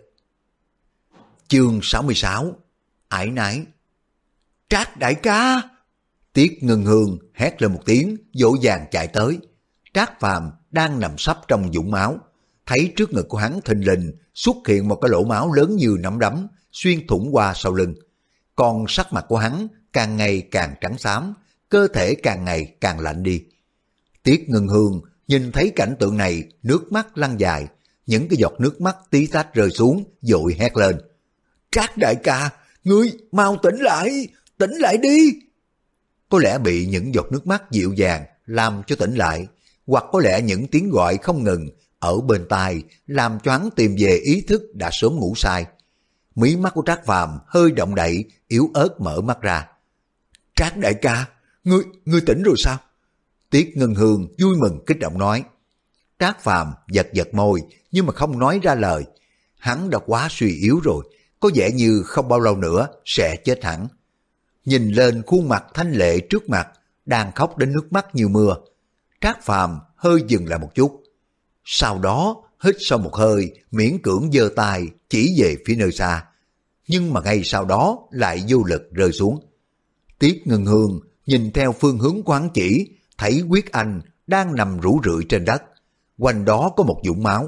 Chương sáu mươi sáu. Ải nái. Trác đại ca! Tiết Ngân Hương hét lên một tiếng, vội vàng chạy tới. Trác Phàm đang nằm sấp trong vũng máu, thấy trước ngực của hắn thình lình xuất hiện một cái lỗ máu lớn như nắm đấm, xuyên thủng qua sau lưng. Còn sắc mặt của hắn càng ngày càng trắng xám, cơ thể càng ngày càng lạnh đi. Tiết Ngân Hương nhìn thấy cảnh tượng này, nước mắt lăn dài, những cái giọt nước mắt tí tách rơi xuống, vội hét lên. Trác đại ca, ngươi mau tỉnh lại, tỉnh lại đi! Có lẽ bị những giọt nước mắt dịu dàng làm cho tỉnh lại, hoặc có lẽ những tiếng gọi không ngừng ở bên tai, làm choáng tìm về ý thức đã sớm ngủ say. Mí mắt của Trác Phàm hơi động đậy, yếu ớt mở mắt ra. Trác đại ca, ngươi, ngươi tỉnh rồi sao? Tiết Ngân Hương vui mừng kích động nói. Trác Phàm giật giật môi nhưng mà không nói ra lời. Hắn đã quá suy yếu rồi, có vẻ như không bao lâu nữa sẽ chết hẳn. Nhìn lên khuôn mặt thanh lệ trước mặt, đang khóc đến nước mắt như mưa. Trác Phàm hơi dừng lại một chút. Sau đó hít sâu một hơi, miễn cưỡng giơ tay chỉ về phía nơi xa. Nhưng mà ngay sau đó lại vô lực rơi xuống. Tiết Ngân Hương nhìn theo phương hướng quán chỉ, thấy Quyết Anh đang nằm rũ rượi trên đất. Quanh đó có một vũng máu.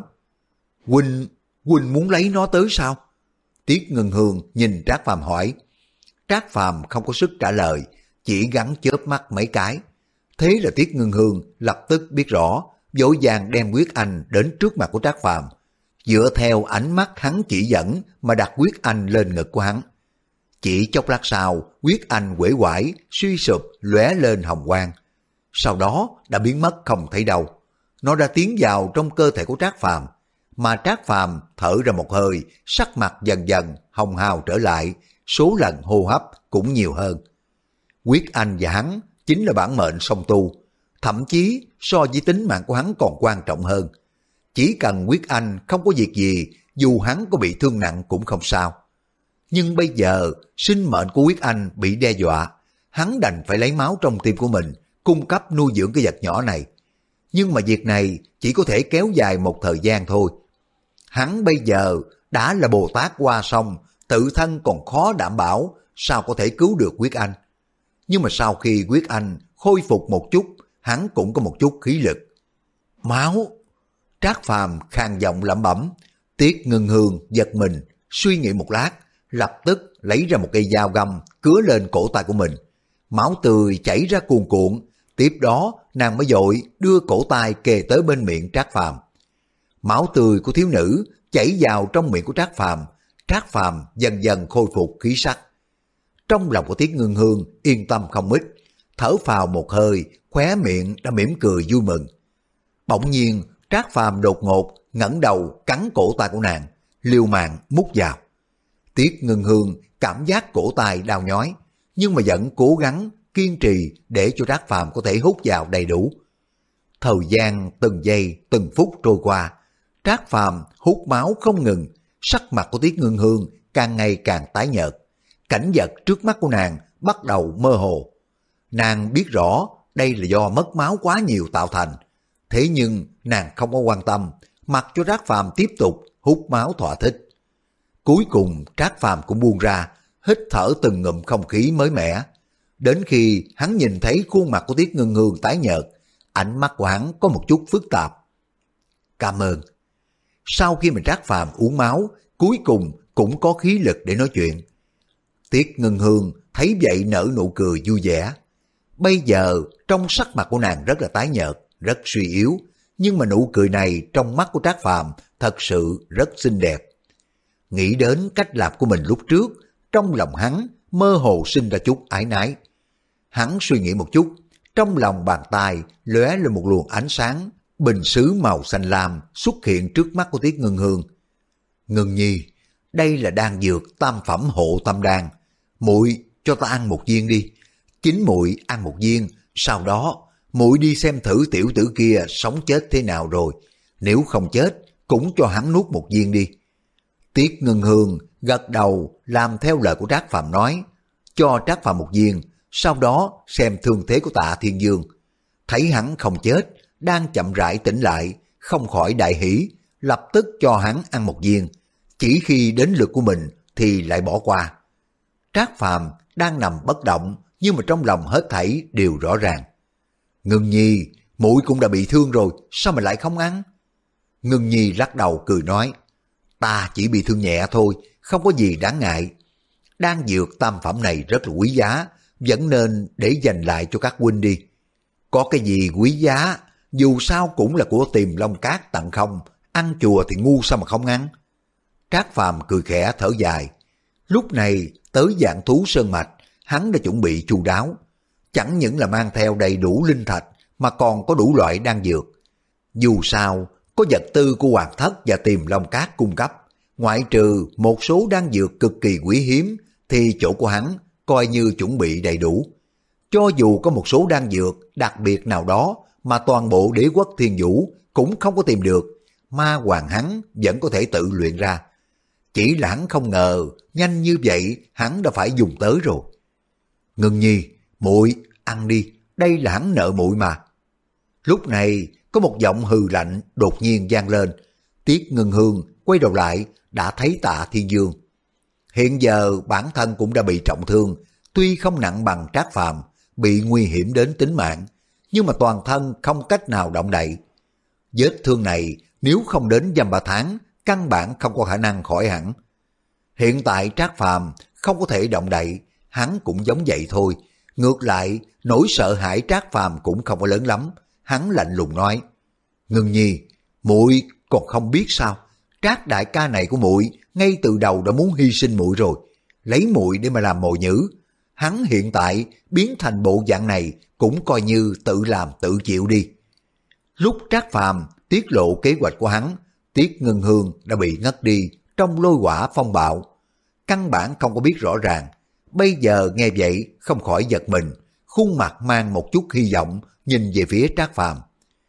Huynh, Huynh muốn lấy nó tới sao? Tiết Ngân Hương nhìn Trác Phàm hỏi. Trác Phàm không có sức trả lời, chỉ gắng chớp mắt mấy cái. Thế là Tiết Ngân Hương lập tức biết rõ, vội vàng đem Quyết Anh đến trước mặt của Trác Phàm, dựa theo ánh mắt hắn chỉ dẫn mà đặt Quyết Anh lên ngực của hắn. Chỉ chốc lát sau, Quyết Anh uể oải, suy sụp, lóe lên hồng quang. Sau đó đã biến mất không thấy đâu. Nó đã tiến vào trong cơ thể của Trác Phàm, mà Trác Phàm thở ra một hơi, sắc mặt dần dần hồng hào trở lại, số lần hô hấp cũng nhiều hơn. Quyết Anh và hắn chính là bản mệnh song tu, thậm chí so với tính mạng của hắn còn quan trọng hơn. Chỉ cần Quyết Anh không có việc gì, dù hắn có bị thương nặng cũng không sao. Nhưng bây giờ sinh mệnh của Quyết Anh bị đe dọa, hắn đành phải lấy máu trong tim của mình cung cấp nuôi dưỡng cái vật nhỏ này. Nhưng mà việc này chỉ có thể kéo dài một thời gian thôi. Hắn bây giờ đã là Bồ Tát qua sông, tự thân còn khó đảm bảo sao có thể cứu được Quyết Anh. Nhưng mà sau khi Quyết Anh khôi phục một chút, hắn cũng có một chút khí lực. Máu! Trác Phàm khàn giọng lẩm bẩm. Tiết Ngân Hương giật mình, suy nghĩ một lát, lập tức lấy ra một cây dao găm cứa lên cổ tay của mình. Máu tươi chảy ra cuồn cuộn, tiếp đó nàng mới vội đưa cổ tay kề tới bên miệng Trác Phàm. Máu tươi của thiếu nữ chảy vào trong miệng của Trác Phàm, Trác Phàm dần dần khôi phục khí sắc. Trong lòng của Tiết Ngân Hương yên tâm không ít, thở phào một hơi, khóe miệng đã mỉm cười vui mừng. Bỗng nhiên Trác Phàm đột ngột ngẩng đầu cắn cổ tay của nàng, liều mạng mút vào. Tiết Ngân Hương cảm giác cổ tay đau nhói, nhưng mà vẫn cố gắng kiên trì để cho Trác Phàm có thể hút vào đầy đủ. Thời gian từng giây từng phút trôi qua, Trác Phàm hút máu không ngừng, sắc mặt của Tiết Ngân Hương càng ngày càng tái nhợt. Cảnh vật trước mắt của nàng bắt đầu mơ hồ. Nàng biết rõ đây là do mất máu quá nhiều tạo thành, thế nhưng nàng không có quan tâm, mặc cho Trác Phàm tiếp tục hút máu thỏa thích. Cuối cùng Trác Phàm cũng buông ra, hít thở từng ngụm không khí mới mẻ. Đến khi hắn nhìn thấy khuôn mặt của Tiết Ngân Hương tái nhợt, ánh mắt của hắn có một chút phức tạp. Cảm ơn. Sau khi mình Trác Phàm uống máu, cuối cùng cũng có khí lực để nói chuyện. Tiết Ngân Hương thấy vậy nở nụ cười vui vẻ. Bây giờ trong sắc mặt của nàng rất là tái nhợt, rất suy yếu, nhưng mà nụ cười này trong mắt của Trác Phàm thật sự rất xinh đẹp. Nghĩ đến cách làm của mình lúc trước, trong lòng hắn mơ hồ sinh ra chút ái nái. Hắn suy nghĩ một chút, trong lòng bàn tay lóe lên một luồng ánh sáng, bình sứ màu xanh lam xuất hiện trước mắt của Tiết Ngân Hương. Ngân Nhi, đây là đan dược tam phẩm hộ tâm đan, muội cho ta ăn một viên đi. Chính muội ăn một viên, sau đó muội đi xem thử tiểu tử kia sống chết thế nào rồi, nếu không chết cũng cho hắn nuốt một viên đi. Tiết Ngân Hương gật đầu làm theo lời của Trác Phàm nói, cho Trác Phàm một viên, sau đó xem thương thế của Tạ Thiên Dương. Thấy hắn không chết, đang chậm rãi tỉnh lại, không khỏi đại hỉ, lập tức cho hắn ăn một viên. Chỉ khi đến lượt của mình thì lại bỏ qua. Trác Phàm đang nằm bất động, nhưng mà trong lòng hết thảy đều rõ ràng. Ngân Nhi, muội cũng đã bị thương rồi, sao mà lại không ăn? Ngân Nhi lắc đầu cười nói, ta chỉ bị thương nhẹ thôi, không có gì đáng ngại. Đan dược tam phẩm này rất là quý giá, vẫn nên để dành lại cho các huynh đi. Có cái gì quý giá, dù sao cũng là của Tiềm Long Cát tặng không, ăn chùa thì ngu sao mà không ăn. Trác Phàm cười khẽ thở dài. Lúc này tới Vạn Thú Sơn Mạch, hắn đã chuẩn bị chu đáo. Chẳng những là mang theo đầy đủ linh thạch, mà còn có đủ loại đan dược. Dù sao, có vật tư của Hoàng Thất và Tiềm Long Cát cung cấp, ngoại trừ một số đan dược cực kỳ quý hiếm thì chỗ của hắn coi như chuẩn bị đầy đủ. Cho dù có một số đan dược đặc biệt nào đó mà toàn bộ đế quốc Thiên Vũ cũng không có tìm được, ma hoàng hắn vẫn có thể tự luyện ra. Chỉ là hắn không ngờ nhanh như vậy hắn đã phải dùng tới rồi. Ngân Nhi, muội ăn đi, đây là hắn nợ muội mà. Lúc này có một giọng hừ lạnh đột nhiên vang lên. Tiết Ngân Hương quay đầu lại đã thấy Tạ Thiên Dương. Hiện giờ bản thân cũng đã bị trọng thương, tuy không nặng bằng Trác Phàm, bị nguy hiểm đến tính mạng, nhưng mà toàn thân không cách nào động đậy. Vết thương này nếu không đến dăm ba tháng, căn bản không có khả năng khỏi hẳn. Hiện tại Trác Phàm không có thể động đậy, hắn cũng giống vậy thôi. Ngược lại, nỗi sợ hãi Trác Phàm cũng không có lớn lắm. Hắn lạnh lùng nói: Ngân Nhi, muội còn không biết sao? Trác đại ca này của muội ngay từ đầu đã muốn hy sinh muội rồi, lấy muội để mà làm mồi nhử. Hắn hiện tại biến thành bộ dạng này cũng coi như tự làm tự chịu đi. Lúc Trác Phàm tiết lộ kế hoạch của hắn, Tiết Ngân Hương đã bị ngất đi trong lôi hỏa phong bạo, căn bản không có biết rõ ràng. Bây giờ nghe vậy không khỏi giật mình, khuôn mặt mang một chút hy vọng nhìn về phía Trác Phàm.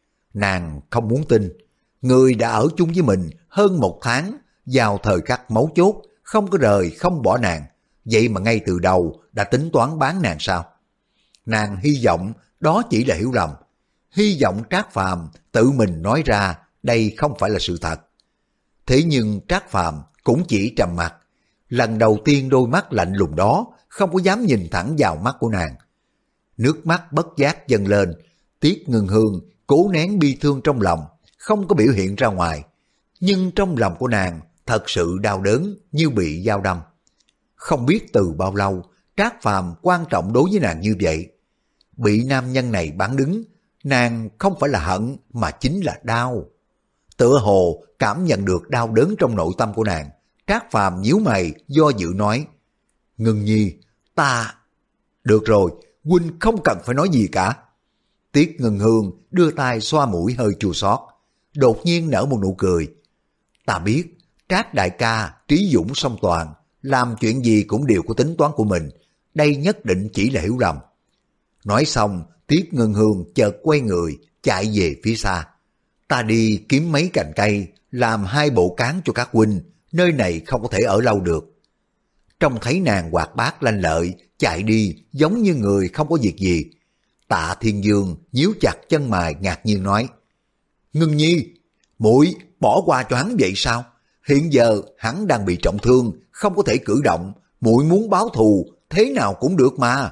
Nàng không muốn tin, người đã ở chung với mình hơn một tháng, vào thời khắc mấu chốt không có rời không bỏ nàng, vậy mà ngay từ đầu đã tính toán bán nàng sao? Nàng hy vọng đó chỉ là hiểu lầm, hy vọng Trác Phàm tự mình nói ra đây không phải là sự thật. Thế nhưng Trác Phàm cũng chỉ trầm mặc, lần đầu tiên đôi mắt lạnh lùng đó không có dám nhìn thẳng vào mắt của nàng. Nước mắt bất giác dâng lên, Tiết Ngân Hương cố nén bi thương trong lòng, không có biểu hiện ra ngoài, nhưng trong lòng của nàng thật sự đau đớn như bị dao đâm. Không biết từ bao lâu Trác Phàm quan trọng đối với nàng như vậy. Bị nam nhân này bán đứng, nàng không phải là hận mà chính là đau. Tựa hồ cảm nhận được đau đớn trong nội tâm của nàng, Trác Phàm nhíu mày do dự nói: Ngân Nhi, ta... Được rồi, huynh không cần phải nói gì cả. Tiết Ngân Hương đưa tay xoa mũi hơi chua xót, đột nhiên nở một nụ cười. Ta biết, Trác đại ca trí dũng song toàn, làm chuyện gì cũng đều có tính toán của mình, đây nhất định chỉ là hiểu lầm. Nói xong, Tiết Ngân Hương chợt quay người, chạy về phía xa. Ta đi kiếm mấy cành cây, làm hai bộ cán cho các huynh, nơi này không có thể ở lâu được. Trông thấy nàng hoạt bát lanh lợi, chạy đi giống như người không có việc gì. Tạ Thiên Dương nhíu chặt chân mày ngạc nhiên nói: Ngân Nhi, muội bỏ qua cho hắn vậy sao? Hiện giờ hắn đang bị trọng thương, không có thể cử động, muội muốn báo thù thế nào cũng được mà.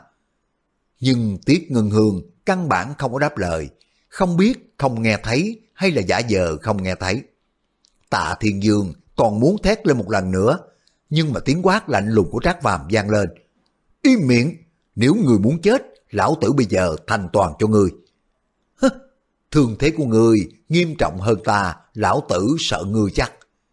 Nhưng Tiết Ngân Hương căn bản không có đáp lời, không biết không nghe thấy hay là giả vờ không nghe thấy. Tạ Thiên Dương còn muốn thét lên một lần nữa, nhưng mà tiếng quát lạnh lùng của Trác Phàm vang lên: Im miệng, nếu người muốn chết, lão tử bây giờ thành toàn cho ngươi. Hứ, thương thế của ngươi nghiêm trọng hơn ta, lão tử sợ ngươi chắc.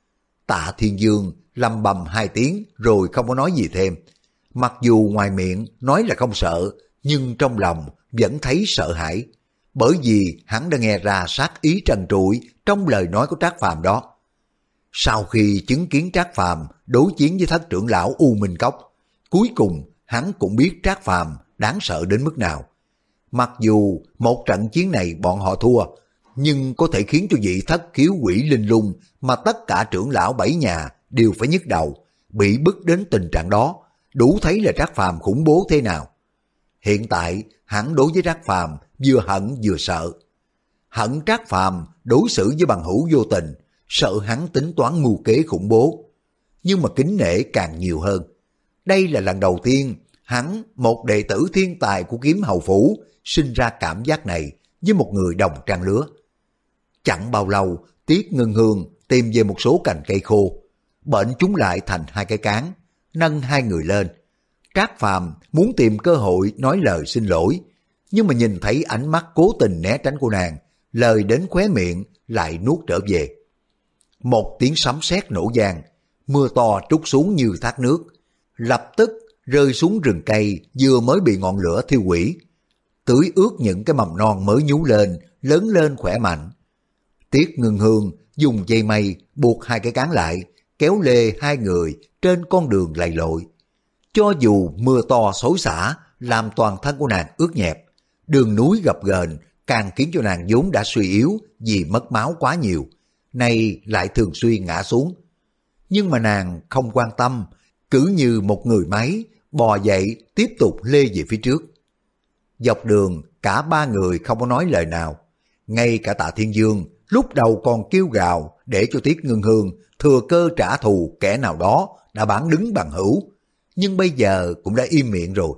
Tạ Thiên Dương lầm bầm hai tiếng rồi không có nói gì thêm. Mặc dù ngoài miệng nói là không sợ, nhưng trong lòng vẫn thấy sợ hãi, bởi vì hắn đã nghe ra sát ý trần trụi trong lời nói của Trác Phàm đó. Sau khi chứng kiến Trác Phàm đối chiến với thất trưởng lão U Minh Cốc, cuối cùng hắn cũng biết Trác Phàm đáng sợ đến mức nào. Mặc dù một trận chiến này bọn họ thua, nhưng có thể khiến cho vị thất khiếu quỷ linh lung mà tất cả trưởng lão bảy nhà đều phải nhức đầu, bị bức đến tình trạng đó, đủ thấy là Trác Phàm khủng bố thế nào. Hiện tại hắn đối với Trác Phàm vừa hận vừa sợ. Hận Trác Phàm đối xử với bằng hữu vô tình, sợ hắn tính toán mưu kế khủng bố, nhưng mà kính nể càng nhiều hơn. Đây là lần đầu tiên hắn, một đệ tử thiên tài của Kiếm Hầu Phủ, sinh ra cảm giác này với một người đồng trang lứa. Chẳng bao lâu, Tiết Ngân Hương tìm về một số cành cây khô, bệnh chúng lại thành hai cái cán, nâng hai người lên. Trác Phàm muốn tìm cơ hội nói lời xin lỗi, nhưng mà nhìn thấy ánh mắt cố tình né tránh của nàng, lời đến khóe miệng lại nuốt trở về. Một tiếng sấm sét nổ vang, mưa to trút xuống như thác nước, lập tức rơi xuống rừng cây vừa mới bị ngọn lửa thiêu hủy, tưới ướt những cái mầm non mới nhú lên, lớn lên khỏe mạnh. Tiết Ngưng Hương dùng dây mây buộc hai cái cán lại, kéo lê hai người trên con đường lầy lội. Cho dù mưa to xối xả làm toàn thân của nàng ướt nhẹp, đường núi gập ghềnh càng khiến cho nàng vốn đã suy yếu vì mất máu quá nhiều, nay lại thường xuyên ngã xuống. Nhưng mà nàng không quan tâm, cứ như một người máy bò dậy tiếp tục lê về phía trước. Dọc đường cả ba người không có nói lời nào, ngay cả Tạ Thiên Dương lúc đầu còn kêu gào để cho Tiết Ngưng Hương thừa cơ trả thù kẻ nào đó đã bán đứng bằng hữu, nhưng bây giờ cũng đã im miệng rồi.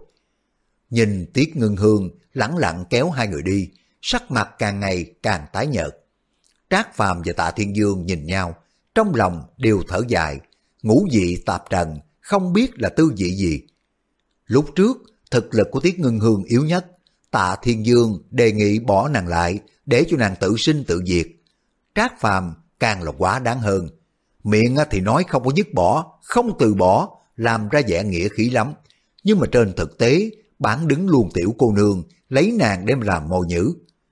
Nhìn Tiết Ngưng Hương lẳng lặng kéo hai người đi, sắc mặt càng ngày càng tái nhợt. Trác Phàm và Tạ Thiên Dương nhìn nhau, trong lòng đều thở dài, ngũ vị tạp trần, không biết là tư vị gì. Lúc trước, thực lực của Tiết Ngưng Hương yếu nhất, Tạ Thiên Dương đề nghị bỏ nàng lại để cho nàng tự sinh tự diệt. Trác Phàm càng là quá đáng hơn, miệng thì nói không có dứt bỏ, không từ bỏ, làm ra vẻ nghĩa khí lắm, nhưng mà trên thực tế bán đứng luôn tiểu cô nương, lấy nàng đem làm mồi nhữ.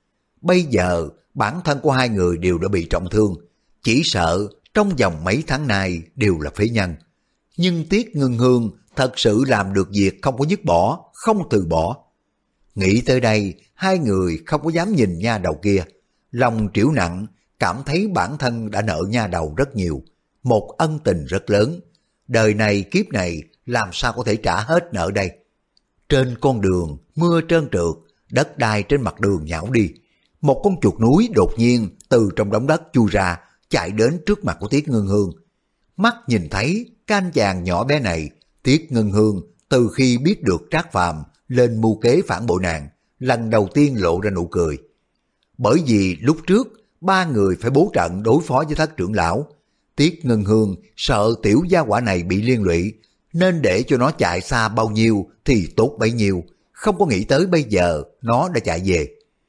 Bây giờ bản thân của hai người đều đã bị trọng thương, chỉ sợ trong vòng mấy tháng nay đều là phế nhân. Nhưng Tiết Ngưng Hương thật sự làm được việc không có dứt bỏ, không từ bỏ. Nghĩ tới đây, hai người không có dám nhìn nha đầu kia, lòng triểu nặng, cảm thấy bản thân đã nợ nha đầu rất nhiều, một ân tình rất lớn. Đời này kiếp này làm sao có thể trả hết nợ đây. Trên con đường, mưa trơn trượt, đất đai trên mặt đường nhão đi. Một con chuột núi đột nhiên từ trong đống đất chui ra, chạy đến trước mặt của Tiết Ngưng Hương. Mắt nhìn thấy can chàng nhỏ bé này, Tiết Ngưng Hương từ khi biết được Trác Phàm lên mưu kế phản bội nàng, lần đầu tiên lộ ra nụ cười. Bởi vì lúc trước ba người phải bố trận đối phó với Thất trưởng lão, Tiết Ngưng Hương sợ tiểu gia hỏa này bị liên lụy, nên để cho nó chạy xa bao nhiêu thì tốt bấy nhiêu, không có nghĩ tới bây giờ nó đã chạy về.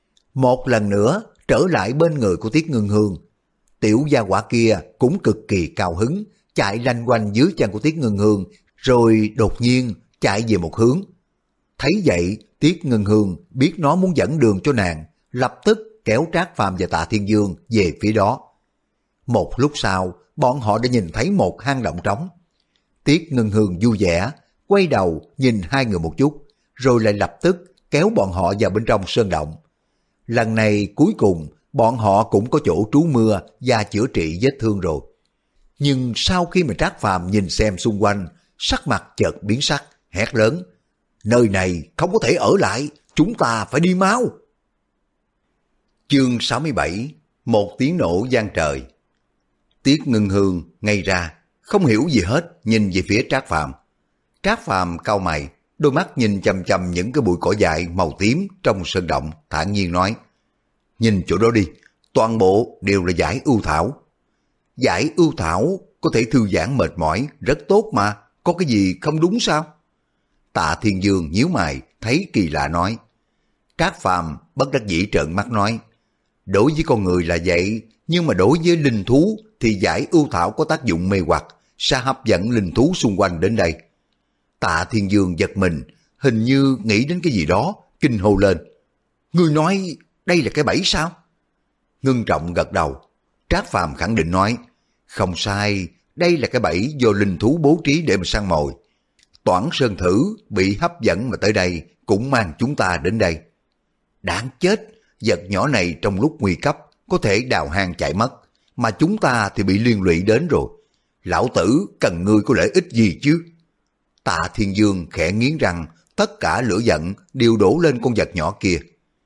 Một lần nữa trở lại bên người của Tiết Ngưng Hương, tiểu gia hỏa kia cũng cực kỳ cao hứng, chạy lanh quanh dưới chân của Tiết Ngưng Hương, rồi đột nhiên chạy về một hướng. Thấy vậy, Tiết Ngưng Hương biết nó muốn dẫn đường cho nàng, lập tức kéo Trác Phàm và Tạ Thiên Dương về phía đó. Một lúc sau, bọn họ đã nhìn thấy một hang động trống. Tiết Ngưng Hương vui vẻ, quay đầu nhìn hai người một chút, rồi lại lập tức kéo bọn họ vào bên trong sơn động. Lần này cuối cùng, bọn họ cũng có chỗ trú mưa và chữa trị vết thương rồi. Nhưng sau khi mà Trác Phàm nhìn xem xung quanh, sắc mặt chợt biến sắc, hét lớn: nơi này không có thể ở lại, chúng ta phải đi mau. Chương sáu mươi bảy. Một tiếng nổ vang trời. Tiết Ngưng Hương ngây ra, không hiểu gì hết, nhìn về phía Trác Phàm. Trác Phàm cau mày, đôi mắt nhìn chằm chằm những cái bụi cỏ dại màu tím trong sơn động, thản nhiên nói: nhìn chỗ đó đi, toàn bộ đều là dải ưu thảo. Dải ưu thảo có thể thư giãn mệt mỏi, rất tốt mà, có cái gì không đúng sao? Tạ Thiên Dương nhíu mày, thấy kỳ lạ nói. Trác Phàm bất đắc dĩ trợn mắt nói: đối với con người là vậy, nhưng mà đối với linh thú thì dải ưu thảo có tác dụng mê hoặc, sẽ hấp dẫn linh thú xung quanh đến đây. Tạ Thiên Dương giật mình, hình như nghĩ đến cái gì đó, kinh hô lên: ngươi nói đây là cái bẫy sao? Ngưng Trọng gật đầu. Trác Phàm khẳng định nói: không sai, đây là cái bẫy do linh thú bố trí để mà săn mồi. Toản Sơn Thử bị hấp dẫn mà tới đây, cũng mang chúng ta đến đây. Đáng chết, vật nhỏ này trong lúc nguy cấp có thể đào hang chạy mất, mà chúng ta thì bị liên lụy đến rồi. Lão tử cần ngươi có lợi ích gì chứ? Tạ Thiên Dương khẽ nghiến răng, tất cả lửa giận đều đổ lên con vật nhỏ kia.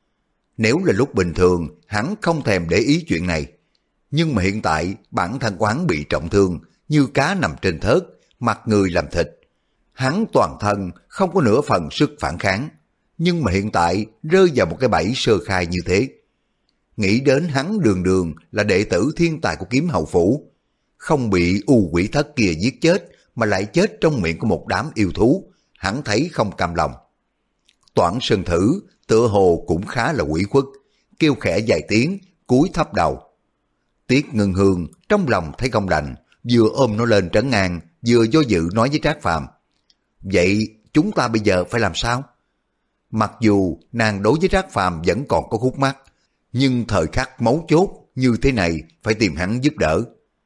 Nếu là lúc bình thường, hắn không thèm để ý chuyện này. Nhưng mà hiện tại, bản thân của hắn bị trọng thương, như cá nằm trên thớt, mặt người làm thịt. Hắn toàn thân không có nửa phần sức phản kháng, nhưng mà hiện tại rơi vào một cái bẫy sơ khai như thế. Nghĩ đến hắn đường đường là đệ tử thiên tài của Kiếm Hầu Phủ, không bị u quỷ thất kia giết chết mà lại chết trong miệng của một đám yêu thú, hắn thấy không cam lòng. Toản Sơn Thử tựa hồ cũng khá là ủy khuất, kêu khẽ vài tiếng, cúi thấp đầu. Tiết Ngưng Hương trong lòng thấy không đành, vừa ôm nó lên trấn an, vừa do dự nói với Trác Phàm: vậy chúng ta bây giờ phải làm sao? Mặc dù nàng đối với Trác Phàm vẫn còn có khúc mắc, nhưng thời khắc mấu chốt như thế này phải tìm hắn giúp đỡ.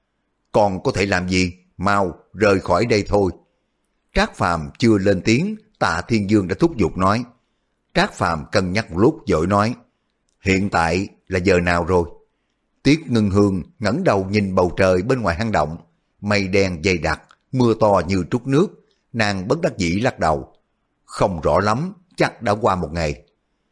Còn có thể làm gì? Mau rời khỏi đây thôi. Trác Phàm chưa lên tiếng, Tạ Thiên Dương đã thúc giục nói. Trác Phàm cân nhắc một lúc vội nói, hiện tại là giờ nào rồi? Tiết Ngân Hương ngẩng đầu nhìn bầu trời bên ngoài hang động, mây đen dày đặc, mưa to như trút nước, nàng bất đắc dĩ lắc đầu. Không rõ lắm, chắc đã qua một ngày.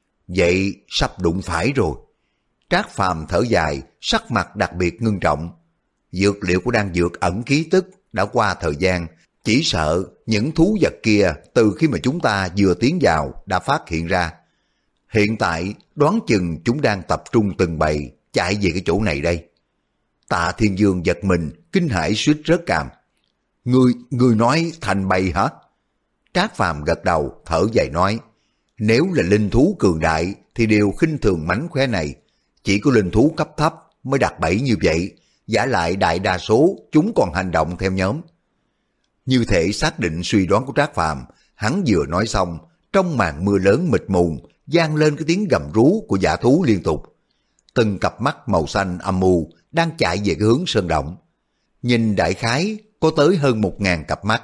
Vậy sắp đụng phải rồi. Trác Phàm thở dài, sắc mặt đặc biệt ngưng trọng. Dược liệu của đan dược ẩn khí tức đã qua thời gian, chỉ sợ những thú vật kia từ khi mà chúng ta vừa tiến vào đã phát hiện ra. Hiện tại đoán chừng chúng đang tập trung từng bầy chạy về cái chỗ này đây. Tạ Thiên Dương giật mình, kinh hãi suýt rớt cằm. Ngươi, ngươi nói thành bầy hả? Trác Phàm gật đầu, thở dài nói, nếu là linh thú cường đại thì đều khinh thường mánh khóe này, chỉ có linh thú cấp thấp mới đặt bẫy như vậy, giả lại đại đa số chúng còn hành động theo nhóm. Như thể xác định suy đoán của Trác Phàm, hắn vừa nói xong, trong màn mưa lớn mịt mùng vang lên cái tiếng gầm rú của dã thú liên tục. Từng cặp mắt màu xanh âm u đang chạy về cái hướng sơn động. Nhìn đại khái có tới hơn một ngàn cặp mắt.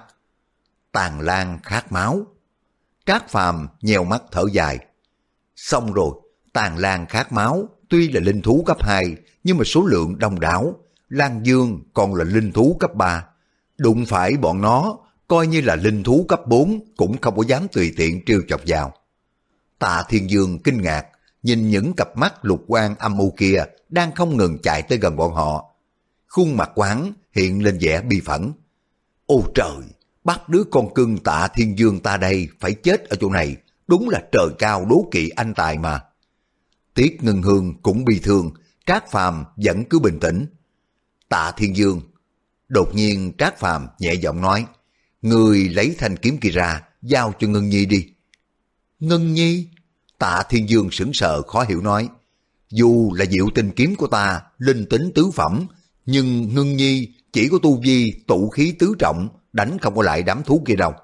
Tàn lan khát máu. Trác Phàm nheo mắt thở dài. Xong rồi, Tàn lan khát máu tuy là linh thú cấp hai nhưng mà số lượng đông đảo. Lan Dương còn là linh thú cấp ba. Đụng phải bọn nó, coi như là linh thú cấp bốn cũng không có dám tùy tiện trêu chọc vào. Tạ Thiên Dương kinh ngạc, nhìn những cặp mắt lục quang âm u kia đang không ngừng chạy tới gần bọn họ. Khuôn mặt quán hiện lên vẻ bi phẫn. Ôi trời, bắt đứa con cưng Tạ Thiên Dương ta đây phải chết ở chỗ này, đúng là trời cao đố kỵ anh tài mà. Tiết Ngân Hương cũng bi thương, Trác Phàm vẫn cứ bình tĩnh. Tạ Thiên Dương. Đột nhiên Trác Phàm nhẹ giọng nói, người lấy thanh kiếm kia ra, giao cho Ngân Nhi đi. Ngân Nhi? Tạ Thiên Dương sững sờ khó hiểu nói, dù là diệu tinh kiếm của ta, linh tính tứ phẩm, nhưng Ngân Nhi chỉ có tu vi tụ khí tứ trọng, đánh không có lại đám thú kia đâu.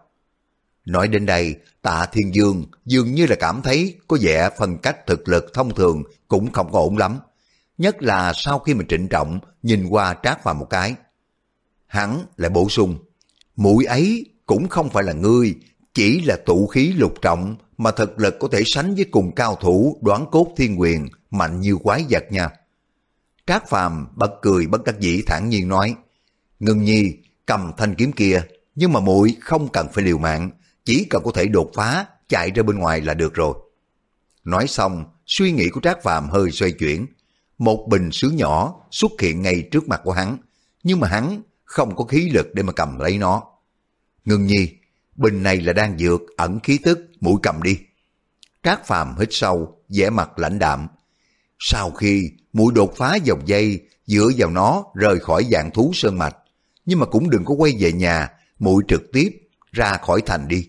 Nói đến đây, Tạ Thiên Dương dường như là cảm thấy có vẻ phân cách thực lực thông thường cũng không có ổn lắm. Nhất là sau khi mà trịnh trọng nhìn qua Trác Phàm một cái. Hắn lại bổ sung, mũi ấy cũng không phải là ngươi, chỉ là tụ khí lục trọng mà thực lực có thể sánh với cùng cao thủ Đoán Cốt Thiên Quyền, mạnh như quái vật nha. Trác Phàm bật cười bất đắc dĩ thản nhiên nói, Ngân Nhi cầm thanh kiếm kia, nhưng mà muội không cần phải liều mạng, chỉ cần có thể đột phá chạy ra bên ngoài là được rồi. Nói xong, suy nghĩ của Trác Phàm hơi xoay chuyển. Một bình sứ nhỏ xuất hiện ngay trước mặt của hắn, nhưng mà hắn không có khí lực để mà cầm lấy nó. Ngân Nhi, bình này là đan dược ẩn khí tức, muội cầm đi. Trác Phàm hít sâu, vẻ mặt lãnh đạm. Sau khi muội đột phá dòng dây, dựa vào nó rời khỏi dạng thú sơn mạch, nhưng mà cũng đừng có quay về nhà, muội trực tiếp ra khỏi thành đi.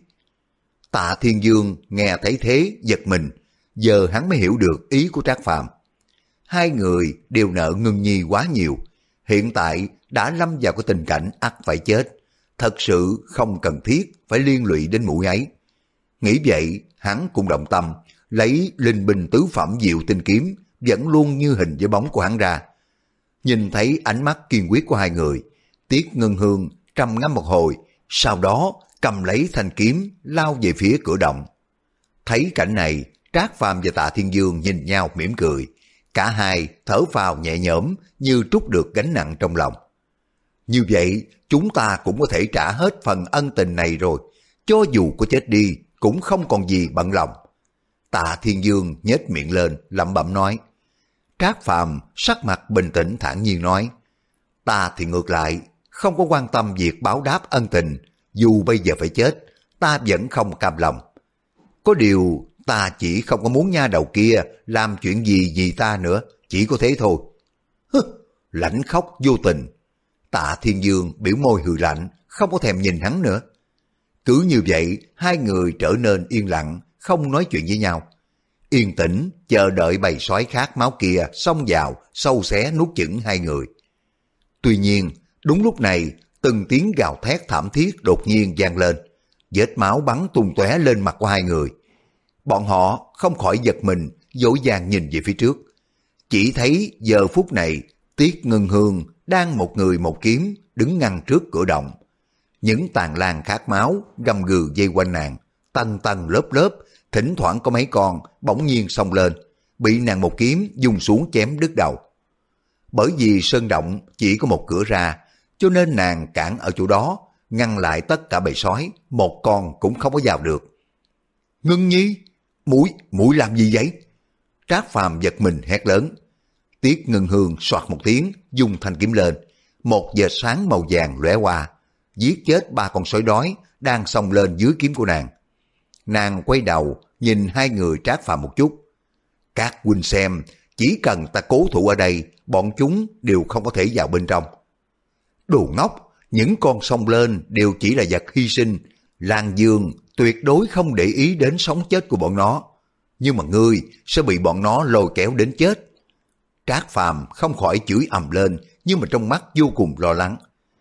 Tạ Thiên Dương nghe thấy thế giật mình, giờ hắn mới hiểu được ý của Trác Phàm. Hai người đều nợ Ngân Nhi quá nhiều, hiện tại đã lâm vào cái tình cảnh ắt phải chết, thật sự không cần thiết phải liên lụy đến muội ấy. Nghĩ vậy, hắn cũng động tâm, lấy linh binh tứ phẩm diệu tinh kiếm vẫn luôn như hình với bóng của hắn ra. Nhìn thấy ánh mắt kiên quyết của hai người, Tiết Ngân Hương trầm ngâm một hồi, sau đó cầm lấy thanh kiếm lao về phía cửa động. Thấy cảnh này, Trác Phàm và Tạ Thiên Dương nhìn nhau mỉm cười, cả hai thở phào nhẹ nhõm như trút được gánh nặng trong lòng. Như vậy chúng ta cũng có thể trả hết phần ân tình này rồi, cho dù có chết đi cũng không còn gì bận lòng. Tạ Thiên Dương nhếch miệng lên lẩm bẩm nói. Trác Phàm sắc mặt bình tĩnh thản nhiên nói, ta thì ngược lại không có quan tâm việc báo đáp ân tình, dù bây giờ phải chết ta vẫn không cam lòng. Có điều ta chỉ không có muốn nha đầu kia làm chuyện gì vì ta nữa, chỉ có thế thôi. Hứ, lãnh khóc vô tình. Tạ Thiên Dương biểu môi hừ lạnh, không có thèm nhìn hắn nữa. Cứ như vậy hai người trở nên yên lặng, không nói chuyện với nhau. Yên tĩnh chờ đợi bầy sói khát máu kia xông vào sâu xé nuốt chửng hai người. Tuy nhiên đúng lúc này từng tiếng gào thét thảm thiết đột nhiên vang lên, vết máu bắn tung tóe lên mặt của hai người. Bọn họ không khỏi giật mình, dỗ dàng nhìn về phía trước. Chỉ thấy giờ phút này Tiết Ngân Hương đang một người một kiếm đứng ngăn trước cửa động. Những tàn lan khát máu gầm gừ dây quanh nàng, tầng tầng lớp lớp, thỉnh thoảng có mấy con bỗng nhiên xông lên, bị nàng một kiếm dùng xuống chém đứt đầu. Bởi vì sơn động chỉ có một cửa ra, cho nên nàng cản ở chỗ đó, ngăn lại tất cả bầy sói, một con cũng không có vào được. Ngân Nhi, mũi, mũi làm gì vậy? Trác Phàm giật mình hét lớn. Tiết Ngân Hương soạt một tiếng, dùng thanh kiếm lên, một vệt sáng màu vàng lóe qua, giết chết ba con sói đói đang xông lên dưới kiếm của nàng. Nàng quay đầu nhìn hai người Trác Phàm một chút. Các huynh xem, chỉ cần ta cố thủ ở đây, bọn chúng đều không có thể vào bên trong. Đồ ngốc, những con xông lên đều chỉ là vật hy sinh. Lan Dương tuyệt đối không để ý đến sống chết của bọn nó. Nhưng mà ngươi sẽ bị bọn nó lôi kéo đến chết. Trác Phàm không khỏi chửi ầm lên, nhưng mà trong mắt vô cùng lo lắng.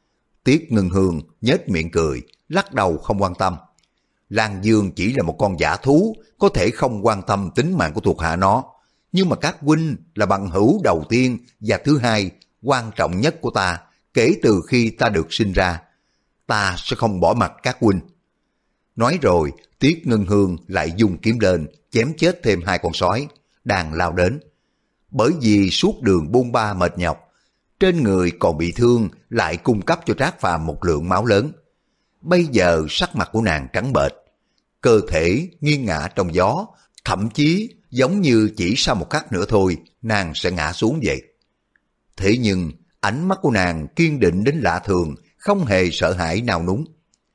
Tiết Ngân Hương nhếch miệng cười, lắc đầu không quan tâm. Lan Dương chỉ là một con dã thú, có thể không quan tâm tính mạng của thuộc hạ nó. Nhưng mà các huynh là bằng hữu đầu tiên và thứ hai, quan trọng nhất của ta, kể từ khi ta được sinh ra. Ta sẽ không bỏ mặt các huynh. Nói rồi, Tiết Ngân Hương lại dùng kiếm lên, chém chết thêm hai con sói, đang lao đến. Bởi vì suốt đường buôn ba mệt nhọc, trên người còn bị thương, lại cung cấp cho Trác Phàm một lượng máu lớn. Bây giờ sắc mặt của nàng trắng bệch, cơ thể nghiêng ngã trong gió, thậm chí giống như chỉ sau một khắc nữa thôi, nàng sẽ ngã xuống vậy. Thế nhưng, ánh mắt của nàng kiên định đến lạ thường, không hề sợ hãi nào núng.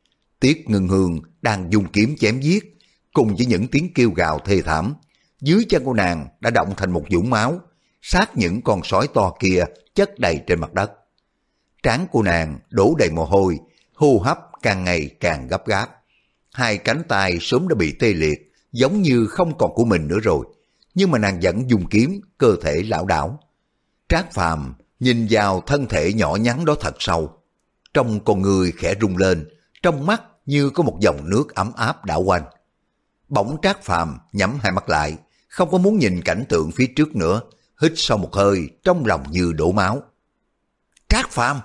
Tiết Ngân Hương đang dùng kiếm chém giết, cùng với những tiếng kêu gào thê thảm. Dưới chân của nàng đã động thành một vũng máu, sát những con sói to kia chất đầy trên mặt đất. Trán của nàng đổ đầy mồ hôi, hô hấp càng ngày càng gấp gáp. Hai cánh tay sớm đã bị tê liệt, giống như không còn của mình nữa rồi. Nhưng mà nàng vẫn dùng kiếm, cơ thể lảo đảo. Trác Phàm nhìn vào thân thể nhỏ nhắn đó thật sâu. Trong con người khẽ rung lên, trong mắt như có một dòng nước ấm áp đảo quanh. Bỗng Trác Phàm nhắm hai mắt lại, không có muốn nhìn cảnh tượng phía trước nữa, hít sâu một hơi, trong lòng như đổ máu. Trác Phàm!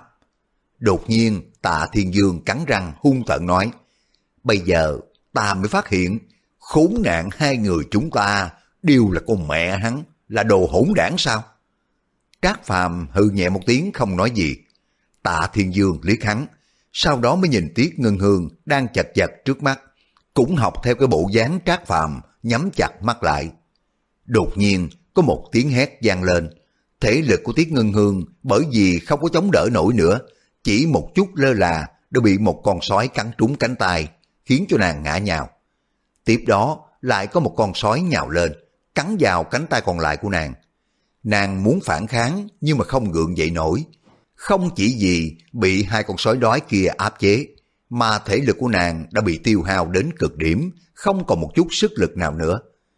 Đột nhiên Tạ Thiên Dương cắn răng hung tợn nói, bây giờ ta mới phát hiện, khốn nạn hai người chúng ta đều là con mẹ hắn, là đồ hỗn đảng sao? Trác Phàm hừ nhẹ một tiếng không nói gì. Tạ Thiên Dương liếc hắn, sau đó mới nhìn Tiết Ngân Hương đang chật vật trước mắt, cũng học theo cái bộ dáng Trác Phàm, nhắm chặt mắt lại. Đột nhiên có một tiếng hét vang lên, thể lực của Tiết Ngân Hương bởi vì không có chống đỡ nổi nữa, chỉ một chút lơ là đã bị một con sói cắn trúng cánh tay, khiến cho nàng ngã nhào. Tiếp đó lại có một con sói nhào lên, cắn vào cánh tay còn lại của nàng. Nàng muốn phản kháng nhưng mà không gượng dậy nổi. Không chỉ vì bị hai con sói đói kia áp chế, mà thể lực của nàng đã bị tiêu hao đến cực điểm, không còn một chút sức lực nào nữa.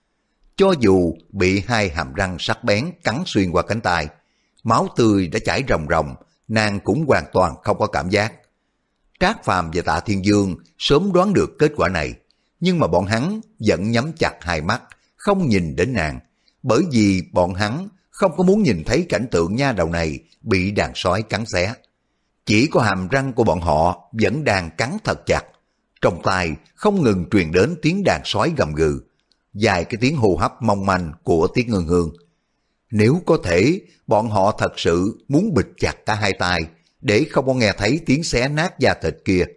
Cho dù bị hai hàm răng sắc bén cắn xuyên qua cánh tay, máu tươi đã chảy ròng ròng, nàng cũng hoàn toàn không có cảm giác. Trác Phàm và Tạ Thiên Dương sớm đoán được kết quả này, nhưng mà bọn hắn vẫn nhắm chặt hai mắt, không nhìn đến nàng, bởi vì bọn hắn không có muốn nhìn thấy cảnh tượng nha đầu này bị đàn sói cắn xé. Chỉ có hàm răng của bọn họ vẫn đang cắn thật chặt, trong tai không ngừng truyền đến tiếng đàn sói gầm gừ, dài cái tiếng hô hấp mong manh của Tiết Ngân Hương. Nếu có thể, bọn họ thật sự muốn bịt chặt cả hai tai, để không có nghe thấy tiếng xé nát da thịt kia.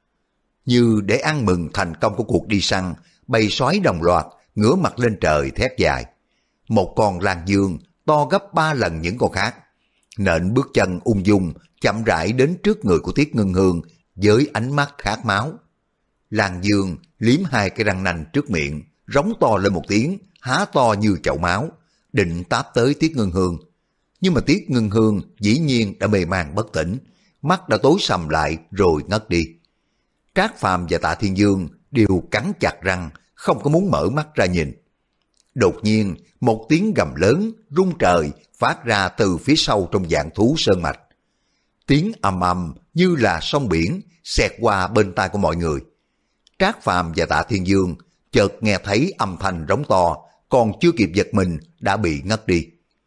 Như để ăn mừng thành công của cuộc đi săn, bầy sói đồng loạt ngửa mặt lên trời thét dài. Một con Lan Dương to gấp ba lần những con khác, nện bước chân ung dung chậm rãi đến trước người của Tiết Ngân Hương với ánh mắt khát máu. Lan Dương liếm hai cái răng nanh trước miệng, rống to lên một tiếng, há to như chậu máu, định táp tới Tiết Ngân Hương. Nhưng mà Tiết Ngân Hương dĩ nhiên đã mê man bất tỉnh, mắt đã tối sầm lại rồi ngất đi. Trác Phàm và Tạ Thiên Dương đều cắn chặt răng, không có muốn mở mắt ra nhìn. Đột nhiên, một tiếng gầm lớn, rung trời phát ra từ phía sau trong dạng thú sơn mạch. Tiếng ầm ầm như là sông biển xẹt qua bên tai của mọi người. Trác Phàm và Tạ Thiên Dương chợt nghe thấy âm thanh rống to, còn chưa kịp giật mình đã bị ngất đi.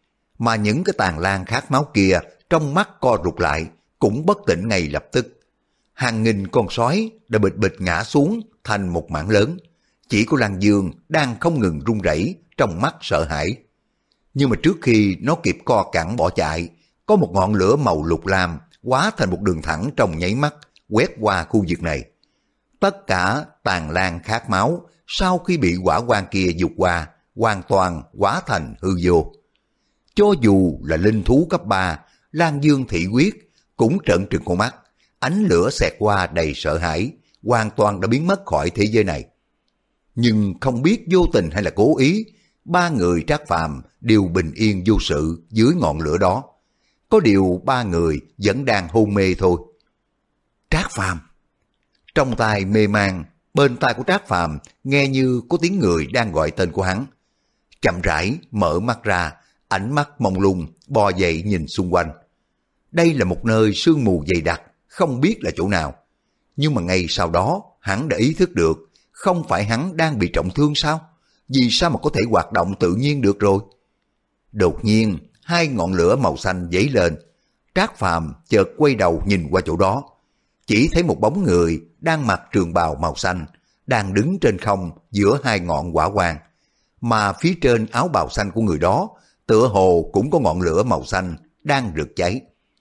mà những cái tàn lang khát máu kia trong mắt co rụt lại, cũng bất tỉnh ngay lập tức. Hàng nghìn con sói đã bịch bịch ngã xuống thành một mảng lớn. Chỉ có Lan Dương đang không ngừng run rẩy, trong mắt sợ hãi. Nhưng mà trước khi nó kịp co cẳng bỏ chạy, có một ngọn lửa màu lục lam hóa thành một đường thẳng trong nháy mắt, quét qua khu vực này. Tất cả tàn lang khát máu sau khi bị hỏa quang kia vụt qua, hoàn toàn hóa thành hư vô. Cho dù là linh thú cấp ba, Lan Dương thị quyết cũng trợn trừng con mắt, ánh lửa xẹt qua đầy sợ hãi, hoàn toàn đã biến mất khỏi thế giới này. Nhưng không biết vô tình hay là cố ý, ba người Trác Phàm đều bình yên vô sự dưới ngọn lửa đó. Có điều ba người vẫn đang hôn mê thôi. Trác Phàm. Trong tai mê man, bên tai của Trác Phàm nghe như có tiếng người đang gọi tên của hắn. Chậm rãi mở mắt ra, ánh mắt mông lung bò dậy nhìn xung quanh. Đây là một nơi sương mù dày đặc, không biết là chỗ nào. Nhưng mà ngay sau đó hắn đã ý thức được, không phải hắn đang bị trọng thương sao? Vì sao mà có thể hoạt động tự nhiên được rồi? Đột nhiên, hai ngọn lửa màu xanh dấy lên. Trác Phàm chợt quay đầu nhìn qua chỗ đó. Chỉ thấy một bóng người đang mặc trường bào màu xanh, đang đứng trên không giữa hai ngọn hỏa quang. Mà phía trên áo bào xanh của người đó, tựa hồ cũng có ngọn lửa màu xanh đang rực cháy.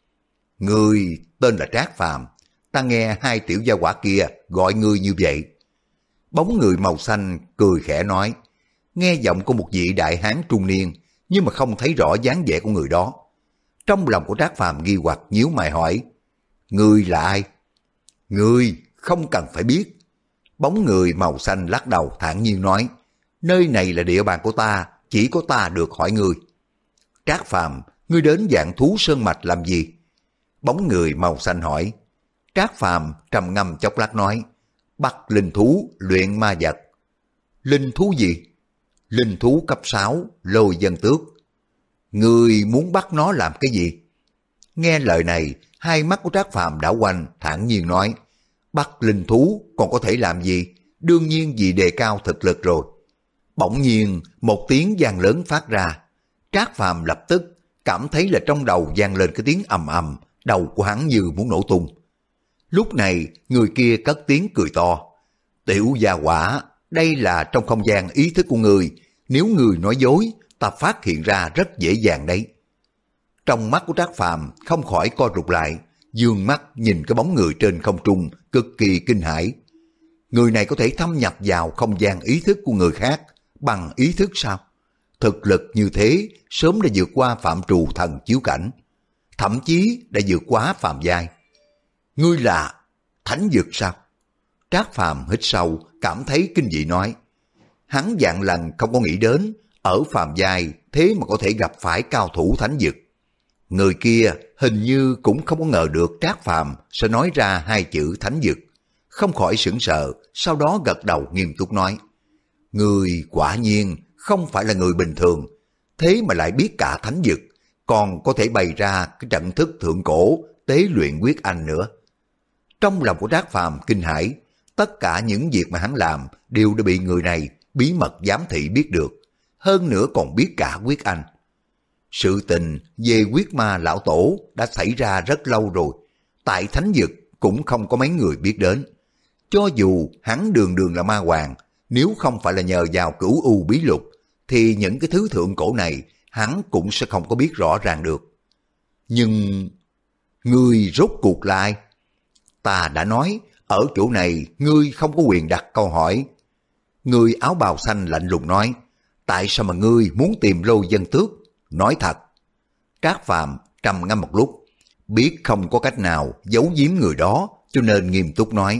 Người tên là Trác Phàm, ta nghe hai tiểu gia hỏa kia gọi ngươi như vậy. Bóng người màu xanh cười khẽ nói, nghe giọng của một vị đại hán trung niên, nhưng mà không thấy rõ dáng vẻ của người đó. Trong lòng của Trác Phàm nghi hoặc nhíu mày hỏi, ngươi là ai? Ngươi không cần phải biết. Bóng người màu xanh lắc đầu thản nhiên nói, nơi này là địa bàn của ta, chỉ có ta được hỏi ngươi. Trác Phàm, ngươi đến Vạn Thú Sơn Mạch làm gì? Bóng người màu xanh hỏi. Trác Phàm trầm ngâm chốc lát nói, bắt linh thú luyện ma vật. Linh thú gì? Linh thú cấp sáu, Lôi Vân Tước. Ngươi muốn bắt nó làm cái gì? Nghe lời này, hai mắt của Trác Phàm đảo quanh, thản nhiên nói, bắt linh thú còn có thể làm gì? Đương nhiên vì đề cao thực lực rồi. Bỗng nhiên một tiếng vang lớn phát ra. Trác Phàm lập tức cảm thấy là trong đầu vang lên cái tiếng ầm ầm, đầu của hắn như muốn nổ tung. Lúc này người kia cất tiếng cười to, tiểu gia hỏa, đây là trong không gian ý thức của người, nếu người nói dối, ta phát hiện ra rất dễ dàng đấy. Trong mắt của Trác Phàm không khỏi co rụt lại, dương mắt nhìn cái bóng người trên không trung, cực kỳ kinh hãi. Người này có thể thâm nhập vào không gian ý thức của người khác bằng ý thức sao? Thực lực như thế sớm đã vượt qua phạm trù thần chiếu cảnh, thậm chí đã vượt quá phàm giai. Ngươi là thánh dược sao? Trác Phàm hít sâu, cảm thấy kinh dị nói. Hắn vạn lần không có nghĩ đến, ở phàm giai thế mà có thể gặp phải cao thủ thánh dược. Người kia hình như cũng không có ngờ được Trác Phàm sẽ nói ra hai chữ thánh dược. Không khỏi sững sờ, sau đó gật đầu nghiêm túc nói. Người quả nhiên không phải là người bình thường, thế mà lại biết cả thánh dược, còn có thể bày ra cái trận thức thượng cổ tế luyện quyết anh nữa. Trong lòng của Trác Phàm kinh hãi, tất cả những việc mà hắn làm đều đã bị người này bí mật giám thị biết được, hơn nữa còn biết cả quyết anh. Sự tình về quyết ma lão tổ đã xảy ra rất lâu rồi, tại thánh vực cũng không có mấy người biết đến. Cho dù hắn đường đường là ma hoàng, nếu không phải là nhờ vào cửu u bí lục, thì những cái thứ thượng cổ này hắn cũng sẽ không có biết rõ ràng được. Nhưng ngươi rốt cuộc là ai? Ta đã nói, ở chỗ này ngươi không có quyền đặt câu hỏi. Người áo bào xanh lạnh lùng nói, tại sao mà ngươi muốn tìm Lôi Vân Tước? Nói thật. Trác Phàm trầm ngâm một lúc, biết không có cách nào giấu giếm người đó, cho nên nghiêm túc nói,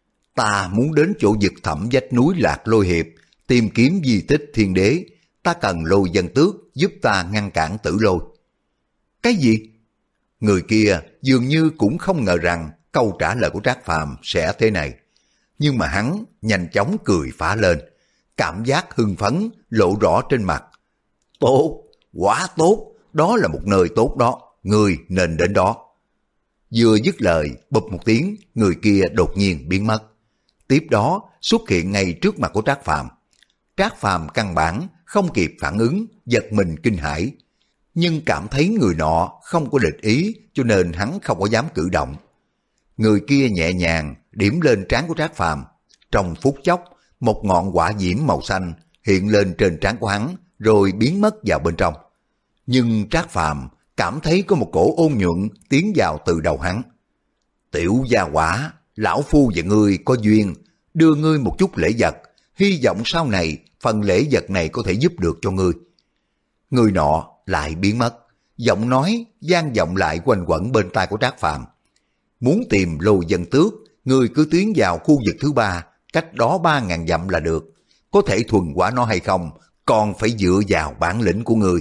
ta muốn đến chỗ vực thẳm vách núi Lạc Lôi Hiệp, tìm kiếm di tích thiên đế, ta cần Lôi Vân Tước giúp ta ngăn cản Tử Lôi. Cái gì? Người kia dường như cũng không ngờ rằng câu trả lời của Trác Phàm sẽ thế này. Nhưng mà hắn nhanh chóng cười phá lên, cảm giác hưng phấn lộ rõ trên mặt. Tốt, quá tốt, đó là một nơi tốt đó, người nên đến đó. Vừa dứt lời, bụp một tiếng, người kia đột nhiên biến mất. Tiếp đó xuất hiện ngay trước mặt của Trác Phàm. Trác Phàm căn bản không kịp phản ứng, giật mình kinh hãi. nhưng cảm thấy người nọ không có địch ý cho nên hắn không có dám cử động. Người kia nhẹ nhàng điểm lên trán của Trác Phàm, trong phút chốc một ngọn hỏa diễm màu xanh hiện lên trên trán của hắn rồi biến mất vào bên trong. Nhưng Trác Phàm cảm thấy có một cổ ôn nhuận tiến vào từ đầu hắn. Tiểu gia hỏa, lão phu và ngươi có duyên, đưa ngươi một chút lễ vật, hy vọng sau này phần lễ vật này có thể giúp được cho ngươi. Người nọ lại biến mất, giọng nói vang vọng lại quanh quẩn bên tai của Trác Phàm. Muốn tìm Lô Dân Tước, ngươi cứ tiến vào khu vực thứ ba, cách đó ba ngàn dặm là được. Có thể thuần hóa nó hay không, còn phải dựa vào bản lĩnh của ngươi.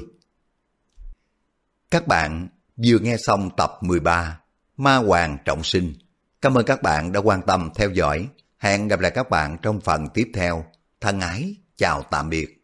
Các bạn vừa nghe xong tập mười ba Ma Hoàng Trọng Sinh. Cảm ơn các bạn đã quan tâm theo dõi. Hẹn gặp lại các bạn trong phần tiếp theo. Thân ái, chào tạm biệt.